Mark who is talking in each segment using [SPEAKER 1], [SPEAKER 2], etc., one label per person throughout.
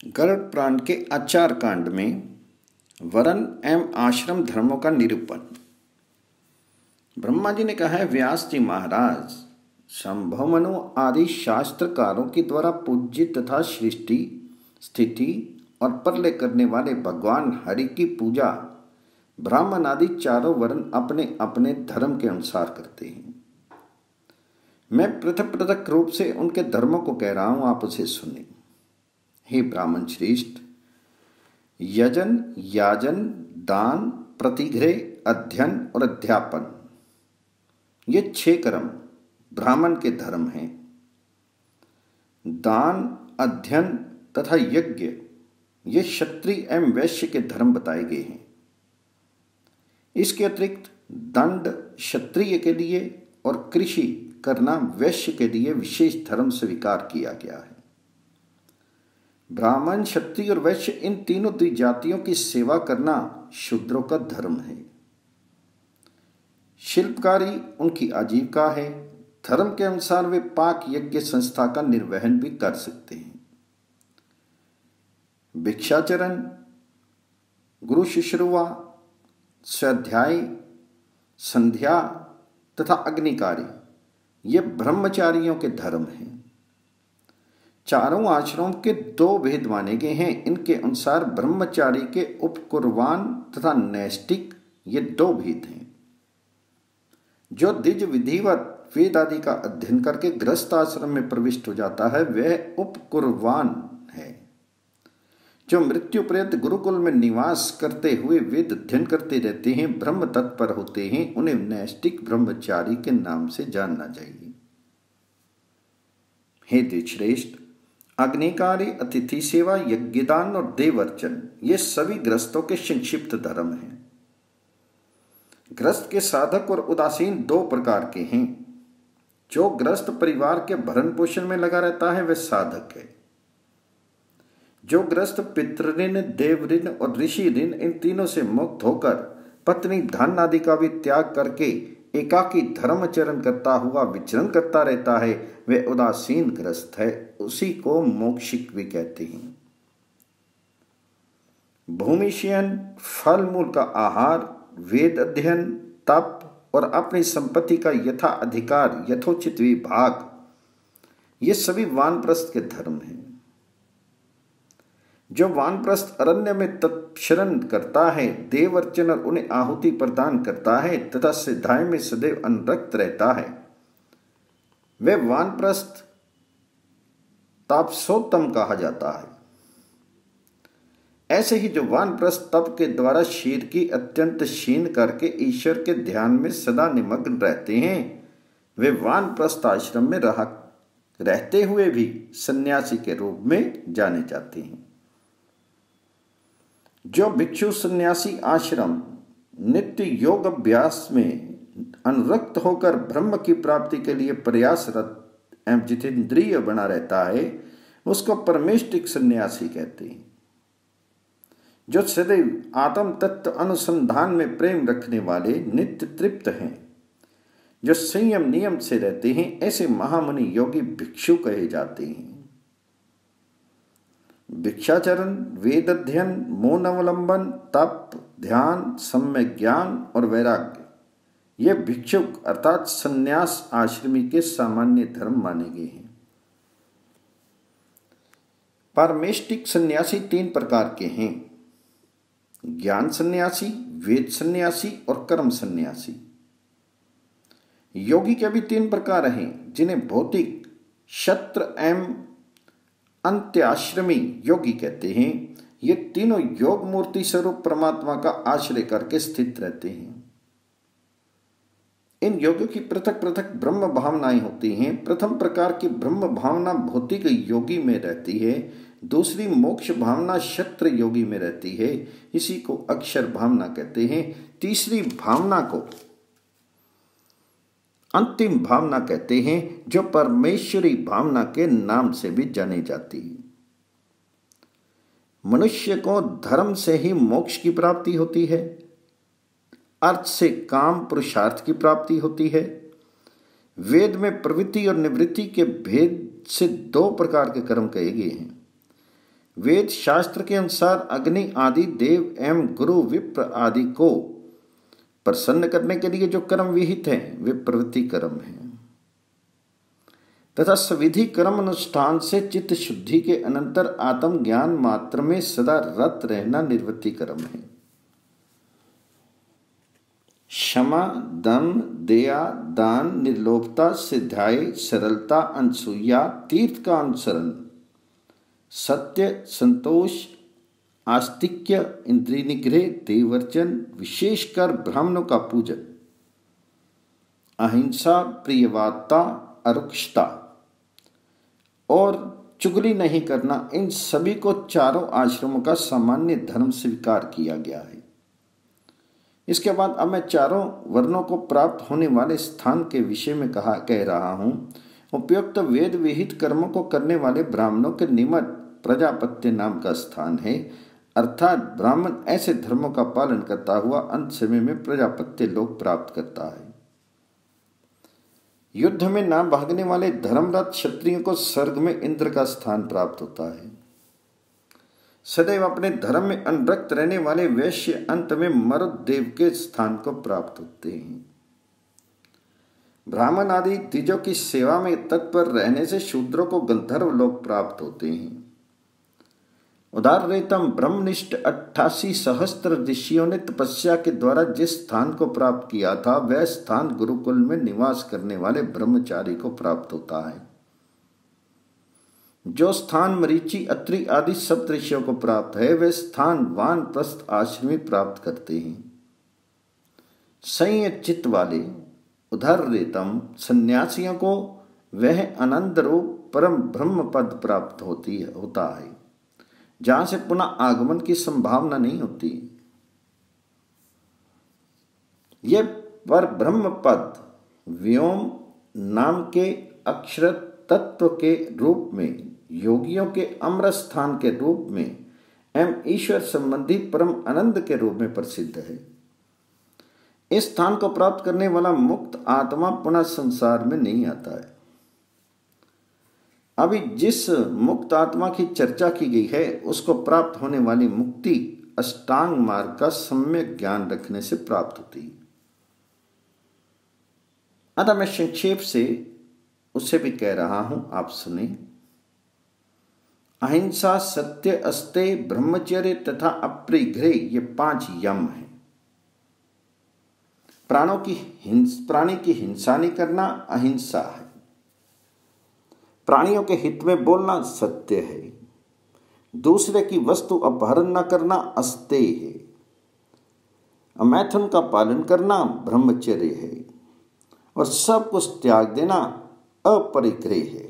[SPEAKER 1] गरुड़ पुराण के आचार कांड में वर्ण एवं आश्रम धर्मों का निरूपण। ब्रह्मा जी ने कहा है, व्यास जी महाराज, संभव मनु आदि शास्त्रकारों के द्वारा पूज्य तथा सृष्टि स्थिति और प्रलय करने वाले भगवान हरि की पूजा ब्राह्मण आदि चारों वर्ण अपने अपने धर्म के अनुसार करते हैं। मैं पृथक पृथक रूप से उनके धर्मों को कह रहा हूं, आप उसे सुने। हे ब्राह्मण श्रेष्ठ, यजन, याजन, दान, प्रतिग्रह, अध्ययन और अध्यापन, ये 6 कर्म ब्राह्मण के धर्म हैं। दान, अध्ययन तथा यज्ञ ये क्षत्रिय एवं वैश्य के धर्म बताए गए हैं। इसके अतिरिक्त दंड क्षत्रिय के लिए और कृषि करना वैश्य के लिए विशेष धर्म स्वीकार किया गया है। ब्राह्मण, क्षत्रिय और वैश्य इन तीनों द्विजातियों की सेवा करना शूद्रों का धर्म है। शिल्पकारी उनकी आजीविका है। धर्म के अनुसार वे पाक यज्ञ संस्था का निर्वहन भी कर सकते हैं। भिक्षाचरण, गुरु शुश्रूषा, स्वाध्याय, संध्या तथा अग्निकारी ये ब्रह्मचारियों के धर्म हैं। चारों आश्रमों के 2 भेद माने गए हैं। इनके अनुसार ब्रह्मचारी के उपकुर्वाण तथा नैष्टिक ये 2 भेद हैं। जो द्विज विधिवत वेद आदि का अध्ययन करके गृहस्थ आश्रम में प्रविष्ट हो जाता है वह उपकुर्वाण है। जो मृत्यु पर्यंत गुरुकुल में निवास करते हुए वेद अध्ययन करते रहते हैं, ब्रह्म तत्पर होते हैं, उन्हें नैष्टिक ब्रह्मचारी के नाम से जानना चाहिए। हे द्विजश्रेष्ठ, अग्निकारी, अतिथि सेवा, यज्ञदान और देवर्चन ये सभी गृहस्थों के संक्षिप्त धर्म हैं। गृहस्थ के साधक और उदासीन 2 प्रकार के हैं। जो गृहस्थ परिवार के भरण पोषण में लगा रहता है वह साधक है। जो गृहस्थ पितृ ऋण, देव ऋण और ऋषि ऋण इन तीनों से मुक्त होकर पत्नी, धन आदि का भी त्याग करके एकाकी धर्मचरण करता हुआ विचरण करता रहता है, वह उदासीन ग्रस्त है। उसी को मोक्षिक भी कहते हैं। भूमिशयन, फल मूल का आहार, वेद अध्ययन, तप और अपनी संपत्ति का यथा अधिकार यथोचित विभाग ये सभी वानप्रस्थ के धर्म हैं। जो वानप्रस्थ अरण्य में तपशरण करता है, देव अर्चन और उन्हें आहुति प्रदान करता है तथा सिद्धाई में सदैव अनुरक्त रहता है, वह वानप्रस्थ तापसोत्तम कहा जाता है। ऐसे ही जो वानप्रस्थ तप के द्वारा शरीर की अत्यंत क्षीण करके ईश्वर के ध्यान में सदा निमग्न रहते हैं, वे वानप्रस्थ आश्रम में रहते हुए भी सन्यासी के रूप में जाने जाते हैं। जो भिक्षु सन्यासी आश्रम नित्य योग अभ्यास में अनुरक्त होकर ब्रह्म की प्राप्ति के लिए प्रयासरत एवं जितेंद्रिय बना रहता है, उसको परमेष्टिक सन्यासी कहते हैं। जो सदैव आत्म तत्व अनुसंधान में प्रेम रखने वाले नित्य तृप्त हैं, जो संयम नियम से रहते हैं, ऐसे महामुनि योगी भिक्षु कहे जाते हैं। भिक्षाचरण, वेद अध्ययन, मौन अवलंबन, तप, ध्यान, सम्यक ज्ञान और वैराग्य ये भिक्षुक अर्थात संन्यास आश्रमी के सामान्य धर्म माने गए हैं। पारमेष्टिक सन्यासी 3 प्रकार के हैं: ज्ञान सन्यासी, वेद सन्यासी और कर्म सन्यासी। योगी के भी 3 प्रकार हैं, जिन्हें भौतिक, क्षत्र एवं अंत्याश्रमी योगी कहते हैं। ये तीनों योग मूर्ति स्वरूप परमात्मा का आश्रय करके स्थित रहते हैं। इन योगियों की पृथक पृथक ब्रह्म भावनाएं होती हैं। प्रथम प्रकार की ब्रह्म भावना भौतिक योगी में रहती है, दूसरी मोक्ष भावना क्षत्र योगी में रहती है, इसी को अक्षर भावना कहते हैं। तीसरी भावना को अंतिम भावना कहते हैं, जो परमेश्वरी भावना के नाम से भी जानी जाती है। मनुष्य को धर्म से ही मोक्ष की प्राप्ति होती है, अर्थ से काम पुरुषार्थ की प्राप्ति होती है। वेद में प्रवृत्ति और निवृत्ति के भेद से 2 प्रकार के कर्म कहे गए हैं। वेद शास्त्र के अनुसार अग्नि आदि देव एवं गुरु विप्र आदि को प्रसन्न करने के लिए जो कर्म विहित हैं वे प्रवृत्ति कर्म हैं तथा सविधि कर्म अनुष्ठान से चित्त शुद्धि के अनंतर आत्म ज्ञान मात्र में सदा रत रहना निवृत्ति कर्म है। क्षमा, दम, दया, दान, निर्लोभता, सिद्धाई, सरलता, अनसूया, तीर्थ का अनुसरण, सत्य, संतोष, आस्तिक्य, इंद्रिय निग्रह, देवर्जन, विशेषकर ब्राह्मणों का पूजन, अहिंसा, प्रियवादता, अरुक्षता और चुगली नहीं करना, इन सभी को चारों आश्रमों का सामान्य धर्म स्वीकार किया गया है। इसके बाद अब मैं चारों वर्णों को प्राप्त होने वाले स्थान के विषय में कह रहा हूं। उपयुक्त वेद विहित कर्मों को करने वाले ब्राह्मणों के निमित्त प्रजापत्य नाम का स्थान है, अर्थात ब्राह्मण ऐसे धर्मों का पालन करता हुआ अंत समय में प्रजापत्य लोक प्राप्त करता है। युद्ध में ना भागने वाले धर्मरत क्षत्रियों को स्वर्ग में इंद्र का स्थान प्राप्त होता है। सदैव अपने धर्म में अनुरक्त रहने वाले वैश्य अंत में मरुदेव के स्थान को प्राप्त होते हैं। ब्राह्मण आदि द्विजों की सेवा में तत्पर रहने से शूद्रों को गंधर्व लोक प्राप्त होते हैं। उदारतम ब्रह्मनिष्ठ 88 सहस्त्र ऋषियों ने तपस्या के द्वारा जिस स्थान को प्राप्त किया था वह स्थान गुरुकुल में निवास करने वाले ब्रह्मचारी को प्राप्त होता है। जो स्थान मरीचि, अत्रि आदि सप्त ऋषियों को प्राप्त है वह स्थान वानप्रस्थ आश्रमी प्राप्त करते हैं। संयत चित्त वाले उदारतम सन्यासियों को वह आनंद रूप परम ब्रह्म पद प्राप्त होता है जहां से पुनः आगमन की संभावना नहीं होती। यह पर ब्रह्म पद व्योम नाम के अक्षर तत्व के रूप में, योगियों के अमर स्थान के रूप में एवं ईश्वर संबंधी परम आनंद के रूप में प्रसिद्ध है। इस स्थान को प्राप्त करने वाला मुक्त आत्मा पुनः संसार में नहीं आता है। अभी जिस मुक्त आत्मा की चर्चा की गई है उसको प्राप्त होने वाली मुक्ति अष्टांग मार्ग का सम्यक ज्ञान रखने से प्राप्त होती है। अतः मैं संक्षेप से उसे भी कह रहा हूं, आप सुने। अहिंसा, सत्य, अस्तेय, ब्रह्मचर्य तथा अपरिग्रह ये 5 यम हैं। प्राणी की हिंसा नहीं करना अहिंसा है। प्राणियों के हित में बोलना सत्य है। दूसरे की वस्तु अपहरण न करना अस्तेय है। अमैथुन का पालन करना ब्रह्मचर्य है और सब कुछ त्याग देना अपरिग्रह है।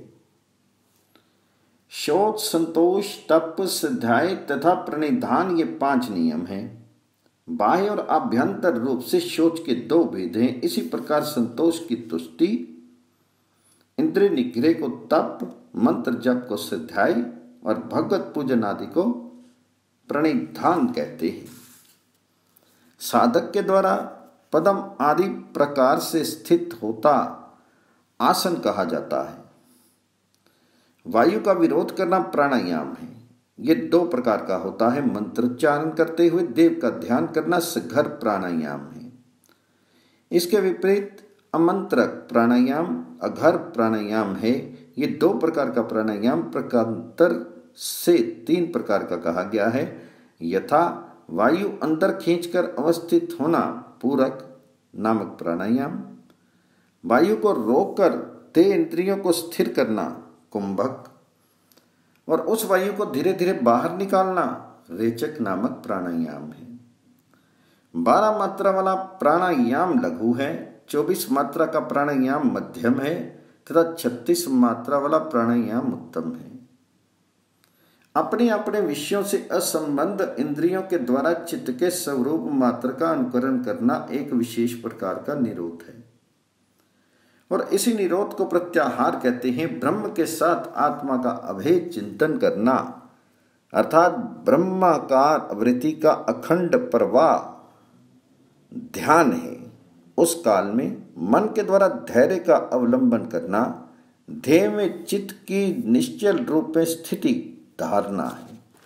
[SPEAKER 1] शोच, संतोष, तप, स्वाध्याय तथा प्रणिधान ये 5 नियम हैं। बाह्य और आभ्यंतर रूप से शोच के 2 भेद हैं। इसी प्रकार संतोष की तुष्टि, इंद्रिय निग्रह को तप, मंत्र जप को स्वाध्याय और भगवत पूजन आदि को प्रणिधान कहते हैं। साधक के द्वारा पदम आदि प्रकार से स्थित होता आसन कहा जाता है। वायु का विरोध करना प्राणायाम है। ये 2 प्रकार का होता है। मंत्रोच्चारण करते हुए देव का ध्यान करना सघर प्राणायाम है। इसके विपरीत अमंत्रक प्राणायाम अघर प्राणायाम है। ये 2 प्रकार का प्राणायाम प्रकारांतर से 3 प्रकार का कहा गया है। यथा वायु अंदर खींचकर अवस्थित होना पूरक नामक प्राणायाम, वायु को रोककर देह इंद्रियों को स्थिर करना कुंभक और उस वायु को धीरे धीरे बाहर निकालना रेचक नामक प्राणायाम है। 12 मात्रा वाला प्राणायाम लघु है, 24 मात्रा का प्राणायाम मध्यम है तथा 36 मात्रा वाला प्राणायाम उत्तम है। अपने अपने विषयों से असंबद्ध इंद्रियों के द्वारा चित्त के स्वरूप मात्र का अनुकरण करना एक विशेष प्रकार का निरोध है और इसी निरोध को प्रत्याहार कहते हैं। ब्रह्म के साथ आत्मा का अभेद चिंतन करना अर्थात ब्रह्माकार वृत्ति का अखंड प्रवाह ध्यान है। उस काल में मन के द्वारा धैर्य का अवलंबन करना, ध्येय में चित्त की निश्चल रूप में स्थिति धारना है।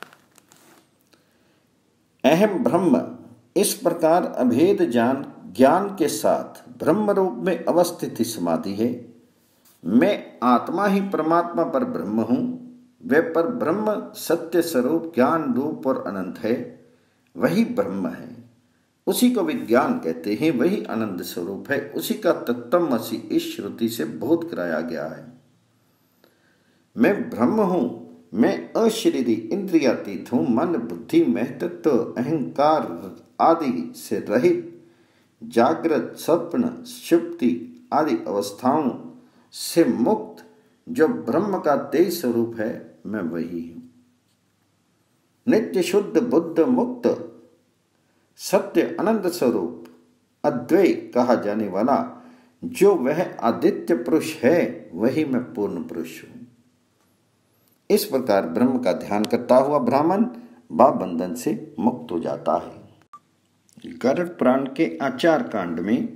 [SPEAKER 1] अहम ब्रह्म इस प्रकार अभेद ज्ञान के साथ ब्रह्म रूप में अवस्थित समाधि है। मैं आत्मा ही परमात्मा पर ब्रह्म हूँ। वह पर ब्रह्म सत्य स्वरूप ज्ञान रूप और अनंत है। वही ब्रह्म है, उसी को विज्ञान कहते हैं। वही आनंद स्वरूप है, उसी का तत्त्वमसि इस श्रुति से बोध कराया गया है। मैं ब्रह्म हूँ, मैं अशरीरी इंद्रियातीत हूँ। मन बुद्धि महतत्व अहंकार आदि से रहित जागृत स्वप्न सुषुप्ति आदि अवस्थाओं से मुक्त जो ब्रह्म का तेज स्वरूप है, मैं वही हूँ। नित्य शुद्ध बुद्ध मुक्त सत्य अनंत स्वरूप अद्वैय कहा जाने वाला जो वह आदित्य पुरुष है, वही मैं पूर्ण पुरुष हूँ। इस प्रकार ब्रह्म का ध्यान करता हुआ ब्राह्मण भाव बंधन से मुक्त हो जाता है। गरुड़ पुराण के आचार कांड में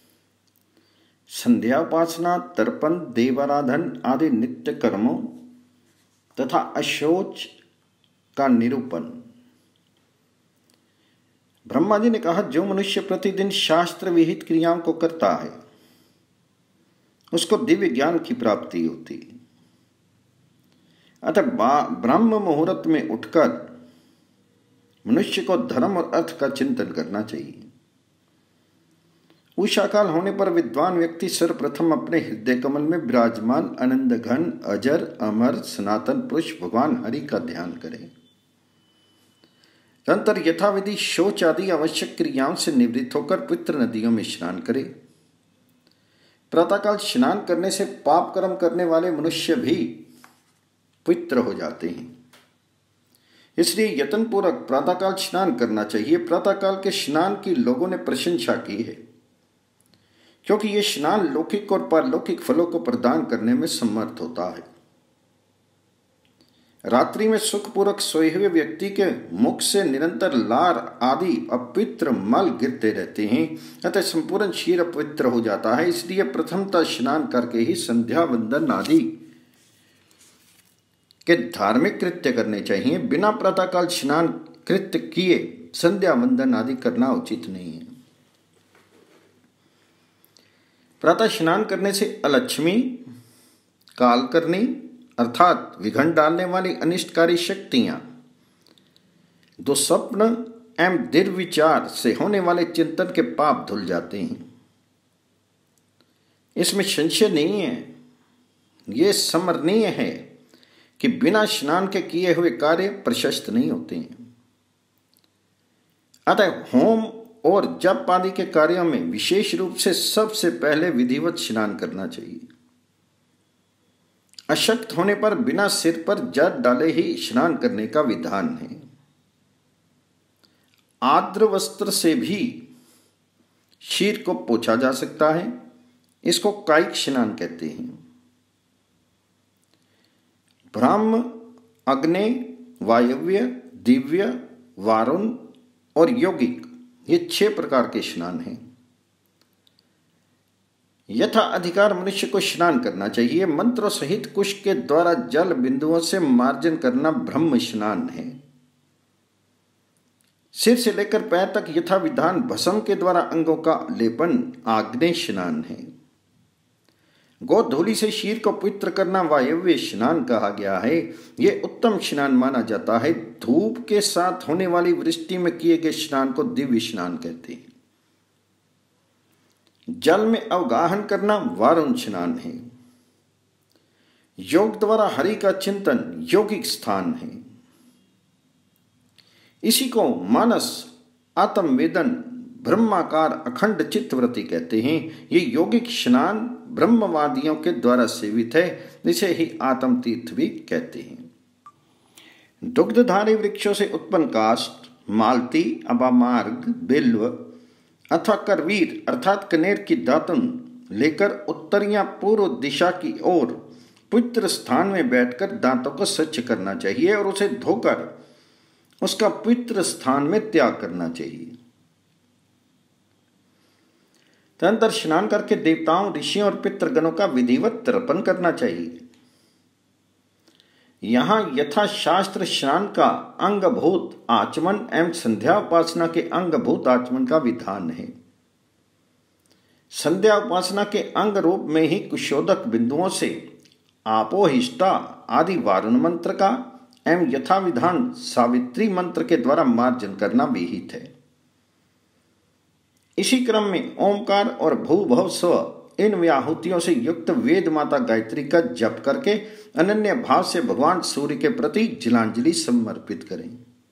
[SPEAKER 1] संध्या उपासना, तर्पण, देवाराधन आदि नित्य कर्मों तथा अशौच का निरूपण। ब्रह्मा जी ने कहा, जो मनुष्य प्रतिदिन शास्त्र विहित क्रियाओं को करता है उसको दिव्य ज्ञान की प्राप्ति होती है। अतः ब्रह्म मुहूर्त में उठकर मनुष्य को धर्म और अर्थ का चिंतन करना चाहिए। उषा काल होने पर विद्वान व्यक्ति सर्वप्रथम अपने हृदय कमल में विराजमान आनंद घन अजर अमर सनातन पुरुष भगवान हरि का ध्यान करे। तदंतर यथाविधि शौच आदि आवश्यक क्रियाओं से निवृत्त होकर पवित्र नदियों में स्नान करे। प्रातःकाल स्नान करने से पाप कर्म करने वाले मनुष्य भी पवित्र हो जाते हैं। इसलिए यत्नपूर्वक प्रातःकाल स्नान करना चाहिए। प्रातःकाल के स्नान की लोगों ने प्रशंसा की है, क्योंकि यह स्नान लौकिक और पारलौकिक फलों को प्रदान करने में समर्थ होता है। रात्रि में सुखपूर्वक सोए हुए व्यक्ति के मुख से निरंतर लार आदि अपवित्र मल गिरते रहते हैं, अतः संपूर्ण शरीर अपवित्र हो जाता है। इसलिए प्रथमतः स्नान करके ही संध्या वंदन आदि के धार्मिक कृत्य करने चाहिए। बिना प्रातःकाल स्नान कृत्य किए संध्या वंदन आदि करना उचित नहीं है। प्रातः स्नान करने से अलक्ष्मी, कालकर्णी अर्थात विघ्न डालने वाली अनिष्टकारी शक्तियां, दुस्वप्न एवं दुर्विचार से होने वाले चिंतन के पाप धुल जाते हैं। इसमें संशय नहीं है, ये स्मरणीय है कि बिना स्नान के किए हुए कार्य प्रशस्त नहीं होते हैं। अतः होम और जप आदि के कार्यों में विशेष रूप से सबसे पहले विधिवत स्नान करना चाहिए। अशक्त होने पर बिना सिर पर जल डाले ही स्नान करने का विधान है। आर्द्र वस्त्र से भी शीर को पोंछा जा सकता है, इसको कायिक स्नान कहते हैं। ब्रह्म, अग्नि, वायव्य, दिव्य, वारुण और यौगिक, ये 6 प्रकार के स्नान हैं। यथा अधिकार मनुष्य को स्नान करना चाहिए। मंत्रों सहित कुश के द्वारा जल बिंदुओं से मार्जन करना ब्रह्म स्नान है। सिर से लेकर पैर तक यथा विधान भस्म के द्वारा अंगों का लेपन आग्नेय स्नान है। गोधूलि से शीर को पवित्र करना वायव्य स्नान कहा गया है। यह उत्तम स्नान माना जाता है। धूप के साथ होने वाली वृष्टि में किए गए स्नान को दिव्य स्नान कहते हैं। जल में अवगाहन करना वारुण स्नान है। योग द्वारा हरि का चिंतन यौगिक स्थान है। इसी को मानस, आत्मवेदन, ब्रह्माकार अखंड चित्तवृत्ति कहते हैं। ये यौगिक स्नान ब्रह्मवादियों के द्वारा सेवित है, इसे ही आत्म तीर्थ भी कहते हैं। दुग्धधारी वृक्षों से उत्पन्न काष्ठ, मालती, अबामार्ग, बिल्व अथवा करवीर अर्थात कनेर की दातुन लेकर उत्तर या पूर्व दिशा की ओर पवित्र स्थान में बैठकर दांतों को स्वच्छ करना चाहिए और उसे धोकर उसका पवित्र स्थान में त्याग करना चाहिए। तदनंतर स्नान करके देवताओं, ऋषियों और पितृगणों का विधिवत तर्पण करना चाहिए। यहाँ यथाशास्त्र स्नान का अंगभूत आचमन एवं संध्या उपासना के अंगभूत आचमन का विधान है। संध्या उपासना के अंग रूप में ही कुशोदक बिंदुओं से आपोहिष्टा आदि वारुण मंत्र का एवं यथाविधान सावित्री मंत्र के द्वारा मार्जन करना विहित है। इसी क्रम में ओंकार और भूभव स्व इन व्याहुतियों से युक्त वेद माता गायत्री का जप करके अनन्य भाव से भगवान सूर्य के प्रति जलांजलि समर्पित करें।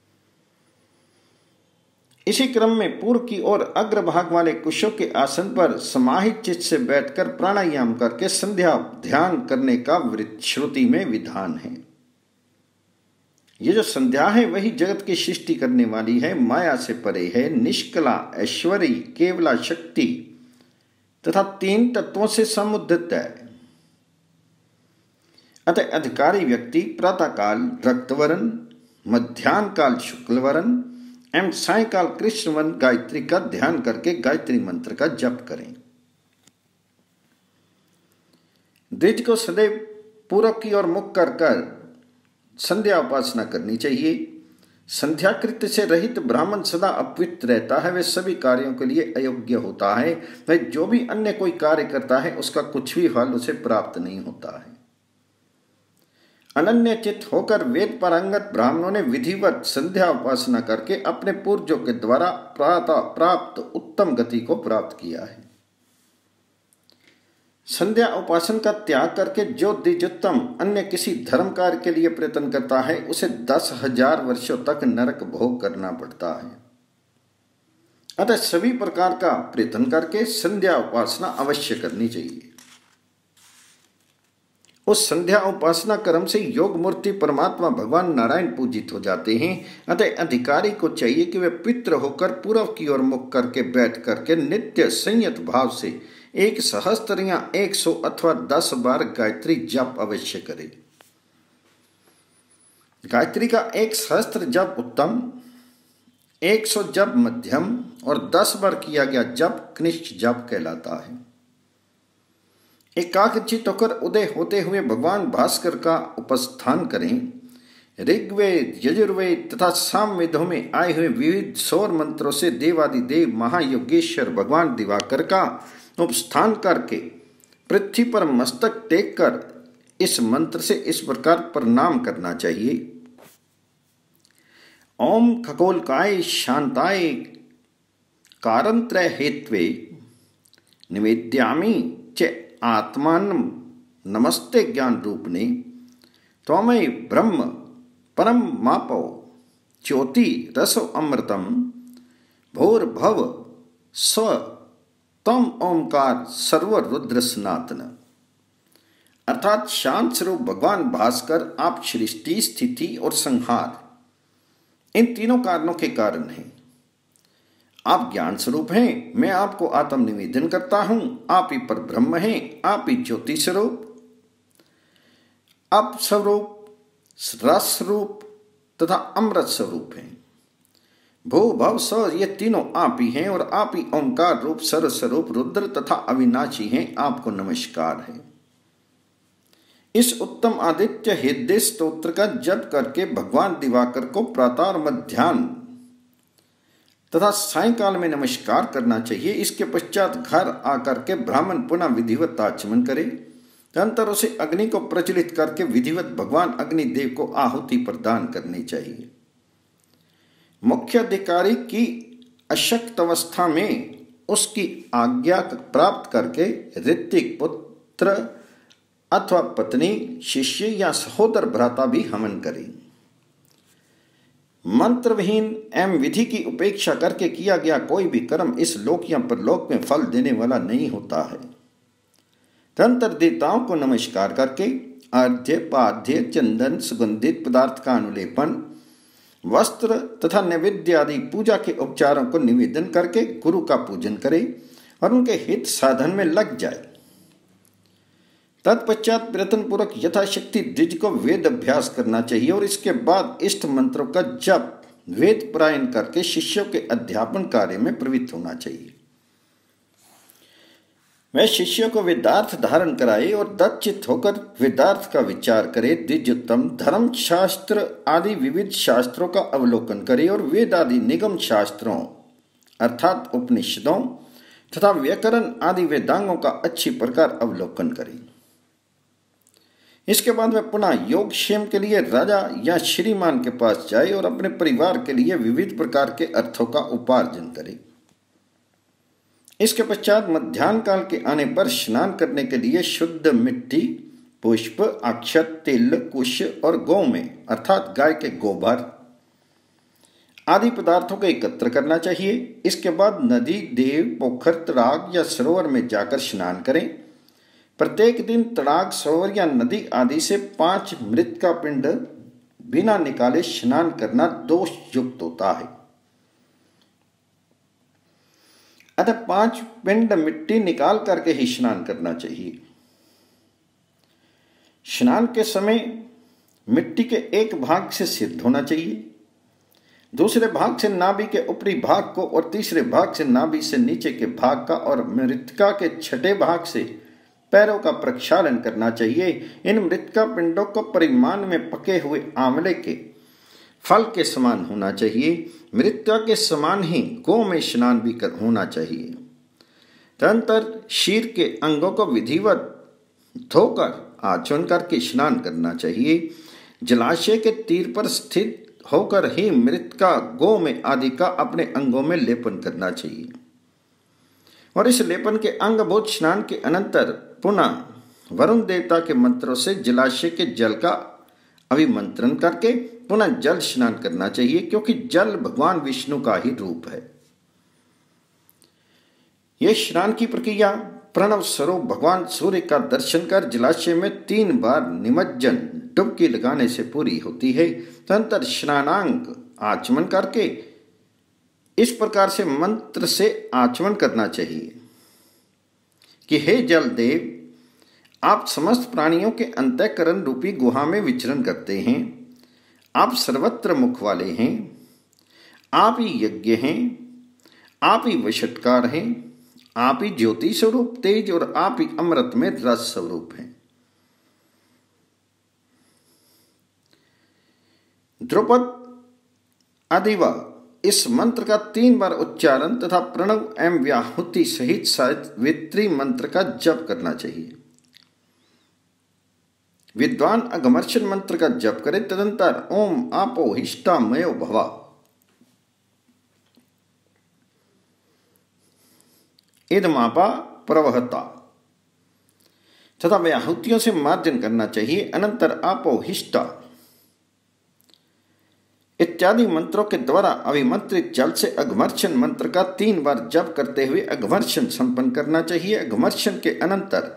[SPEAKER 1] इसी क्रम में पूर्व की ओर अग्रभाग वाले कुशों के आसन पर समाहित चित्त से बैठकर प्राणायाम करके संध्या ध्यान करने का श्रुति में विधान है। ये जो संध्या है वही जगत की सृष्टि करने वाली है, माया से परे है, निष्कला, ऐश्वर्य, केवला शक्ति तथा 3 तत्वों से समुद्रित है। अतः अधिकारी व्यक्ति प्रातःकाल रक्तवर्ण, मध्याह्न काल शुक्लवर्ण एवं सायकाल कृष्णवर्ण गायत्री का ध्यान करके गायत्री मंत्र का जप करें। द्विज को सदैव पूर्व की ओर मुख कर संध्या उपासना करनी चाहिए। संध्या कृत्य से रहित ब्राह्मण सदा अपवित्र रहता है, वह सभी कार्यों के लिए अयोग्य होता है। वह जो भी अन्य कोई कार्य करता है उसका कुछ भी फल उसे प्राप्त नहीं होता है। अनन्य चित्त होकर वेद पारंगत ब्राह्मणों ने विधिवत संध्या उपासना करके अपने पूर्वजों के द्वारा प्राप्त उत्तम गति को प्राप्त किया है। संध्या उपासन का त्याग करके जो द्विजोत्तम अन्य किसी धर्म कार्य के लिए प्रयत्न करता है उसे 10,000 वर्षों तक नरक भोग करना पड़ता है। अतः सभी प्रकार का प्रयत्न करके संध्या उपासना अवश्य करनी चाहिए। उस संध्या उपासना क्रम से योग मूर्ति परमात्मा भगवान नारायण पूजित हो जाते हैं। अतः अधिकारी को चाहिए कि वे पितृ होकर पूर्व की ओर मुख करके बैठ करके नित्य संयत भाव से 1 सहस्त्र या 100 अथवा 10 बार गायत्री जप अवश्य करे। गायत्री का 1 सहस्त्र जप उत्तम, 100 जप मध्यम और 10 बार किया गया जप कनिष्ठ जप कहलाता है। एकाग्रचित होकर उदय होते हुए भगवान भास्कर का उपस्थान करें। ऋग्वेद, यजुर्वेद तथा सामवेदों में आए हुए विविध सौर मंत्रों से देवादिदेव महायोगेश्वर भगवान दिवाकर का उपस्थान करके पृथ्वी पर मस्तक टेक कर इस मंत्र से इस प्रकार प्रणाम करना चाहिए। ओम खगोलकाय शांताय कारणत्रय हेत्वे निवेद्यामि च आत्मानं नमस्ते ज्ञान रूपने त्वमय ब्रह्म परम मापो ज्योति रसो अमृतम भूर्भव स्व तम ओंकार सर्व रुद्र सनातन। अर्थात शांत स्वरूप भगवान भास्कर आप सृष्टि, स्थिति और संहार इन तीनों कारणों के कारण हैं। आप ज्ञान स्वरूप हैं, मैं आपको आत्म निवेदन करता हूं। आप ही पर ब्रह्म हैं, आप ही ज्योति स्वरूप, अप स्वरूप, रस स्वरूप तथा अमृत स्वरूप हैं। भू भव स्व ये तीनों आप ही हैं और आप ही ओंकार रूप सर्व स्वरूप रुद्र तथा अविनाशी हैं। आपको नमस्कार है। इस उत्तम आदित्य हृदय स्तोत्र का जप करके भगवान दिवाकर को प्रातः और मध्याह्न तथा सायंकाल में नमस्कार करना चाहिए। इसके पश्चात घर आकर के ब्राह्मण पुनः विधिवत आचमन करे। तदंतर उसे अग्नि को प्रज्वलित करके विधिवत भगवान अग्निदेव को आहुति प्रदान करनी चाहिए। मुख्य अधिकारी की अशक्त अवस्था में उसकी आज्ञा प्राप्त करके ऋत्विक पुत्र अथवा पत्नी, शिष्य या सहोदर भ्राता भी हवन करें। मंत्रविहीन एवं विधि की उपेक्षा करके किया गया कोई भी कर्म इस लोक या परलोक में फल देने वाला नहीं होता है। तदंतर देवताओं को नमस्कार करके अर्घ्य, पाद्य, चंदन, सुगंधित पदार्थ का अनुलेपन, वस्त्र तथा नैवेद्य आदि पूजा के उपचारों को निवेदन करके गुरु का पूजन करे और उनके हित साधन में लग जाए। तत्पश्चात प्रयत्न पूर्वक यथाशक्ति द्विज को वेद अभ्यास करना चाहिए और इसके बाद इष्ट मंत्रों का जप वेद पारायण करके शिष्यों के अध्यापन कार्य में प्रवृत्त होना चाहिए। वह शिष्यों को वेदार्थ धारण कराए और दत्तचित्त होकर वेदार्थ का विचार करे, द्विजोत्तम धर्म शास्त्र आदि विविध शास्त्रों का अवलोकन करे और वेद आदि निगम शास्त्रों अर्थात उपनिषदों तथा व्याकरण आदि वेदांगों का अच्छी प्रकार अवलोकन करे। इसके बाद वह पुनः योगक्षेम के लिए राजा या श्रीमान के पास जाए और अपने परिवार के लिए विविध प्रकार के अर्थों का उपार्जन करे। इसके पश्चात मध्याह्न काल के आने पर स्नान करने के लिए शुद्ध मिट्टी, पुष्प, अक्षत, तिल, कुश और गौमेय अर्थात गाय के गोबर आदि पदार्थों को एकत्र करना चाहिए। इसके बाद नदी, देव, पोखर, तड़ाग या सरोवर में जाकर स्नान करें। प्रत्येक दिन तड़ाग, सरोवर या नदी आदि से 5 मृत का पिंड बिना निकाले स्नान करना दोष युक्त होता है। अतः 5 पिंड मिट्टी निकाल करके ही स्नान करना चाहिए। स्नान के समय मिट्टी के एक भाग से सिर धोना चाहिए, दूसरे भाग से नाभि के ऊपरी भाग को और तीसरे भाग से नाभि से नीचे के भाग का और मृतिका के छठे भाग से पैरों का प्रक्षालन करना चाहिए। इन मृतिका पिंडों को परिमाण में पके हुए आंवले के फल के समान होना चाहिए। मृतिका के समान ही गौ में स्नान भी होना चाहिए। तदनंतर शीर के अंगों को विधिवत धोकर आचमन करके स्नान करना चाहिए। जलाशय के तीर पर स्थित होकर ही मृतिका, गौ में आदि का अपने अंगों में लेपन करना चाहिए और इस लेपन के अंगभूत स्नान के अनंतर पुनः वरुण देवता के मंत्रों से जलाशय के जल का अभिमंत्रण करके पुनः जल स्नान करना चाहिए, क्योंकि जल भगवान विष्णु का ही रूप है। यह स्नान की प्रक्रिया प्रणव स्वरूप भगवान सूर्य का दर्शन कर जलाशय में 3 बार निमज्जन डुबकी लगाने से पूरी होती है। तदनंतर स्नानांग आचमन करके इस प्रकार से मंत्र से आचमन करना चाहिए कि हे जल देव, आप समस्त प्राणियों के अंतःकरण रूपी गुहा में विचरण करते हैं। आप सर्वत्र मुख वाले हैं, आप ही यज्ञ हैं, आप ही वशटकार हैं, आप ही ज्योति स्वरूप तेज और आप ही अमृत में रस स्वरूप हैं। द्रुपद आदिवा इस मंत्र का 3 बार उच्चारण तथा प्रणव एवं व्याहुति सहित सावित्री मंत्र का जप करना चाहिए। विद्वान अघमर्षण मंत्र का जप करे। तदंतर ओम आपो हिष्टा मयो भवा इदमापा प्रवहता तथा व्याहुतियों से मार्जन करना चाहिए। अनंतर आपो हिष्टा इत्यादि मंत्रों के द्वारा अभिमंत्रित जल से अघमर्षण मंत्र का 3 बार जप करते हुए अघमर्षण संपन्न करना चाहिए। अघमर्षण के अनंतर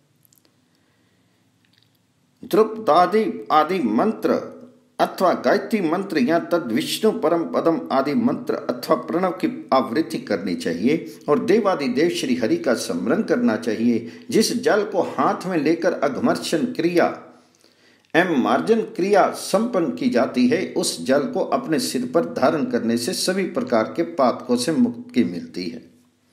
[SPEAKER 1] द्रुपदादि आदि मंत्र अथवा गायत्री मंत्र या तद विष्णु परम पदम आदि मंत्र अथवा प्रणव की आवृत्ति करनी चाहिए और देवादि देव श्री हरि का स्मरण करना चाहिए। जिस जल को हाथ में लेकर अघमर्षण क्रिया एवं मार्जन क्रिया संपन्न की जाती है, उस जल को अपने सिर पर धारण करने से सभी प्रकार के पातकों से मुक्ति मिलती है।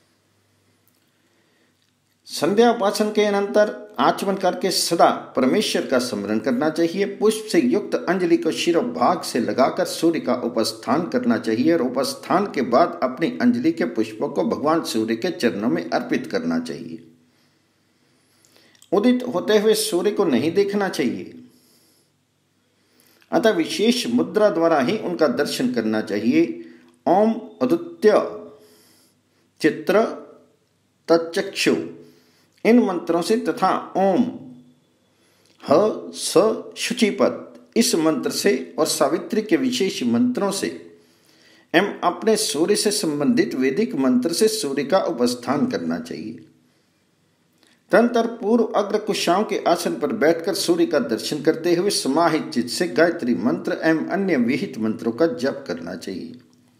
[SPEAKER 1] संध्या उपासन के अनंतर आचमन करके सदा परमेश्वर का स्मरण करना चाहिए। पुष्प से युक्त अंजलि को शिरोभाग से लगाकर सूर्य का उपस्थान करना चाहिए और उपस्थान के बाद अपनी अंजलि के पुष्पों को भगवान सूर्य के चरणों में अर्पित करना चाहिए। उदित होते हुए सूर्य को नहीं देखना चाहिए, अतः विशेष मुद्रा द्वारा ही उनका दर्शन करना चाहिए। ओम उदित्य चित्र तच्चक्षु इन मंत्रों से तथा ओम ह स शुचिपद इस मंत्र से और सावित्री के विशेष मंत्रों से एवं अपने सूर्य से संबंधित वैदिक मंत्र से सूर्य का उपस्थान करना चाहिए। तदनंतर पूर्व अग्र कुशाओं के आसन पर बैठकर सूर्य का दर्शन करते हुए समाहित चित्त से गायत्री मंत्र एवं अन्य विहित मंत्रों का जप करना चाहिए।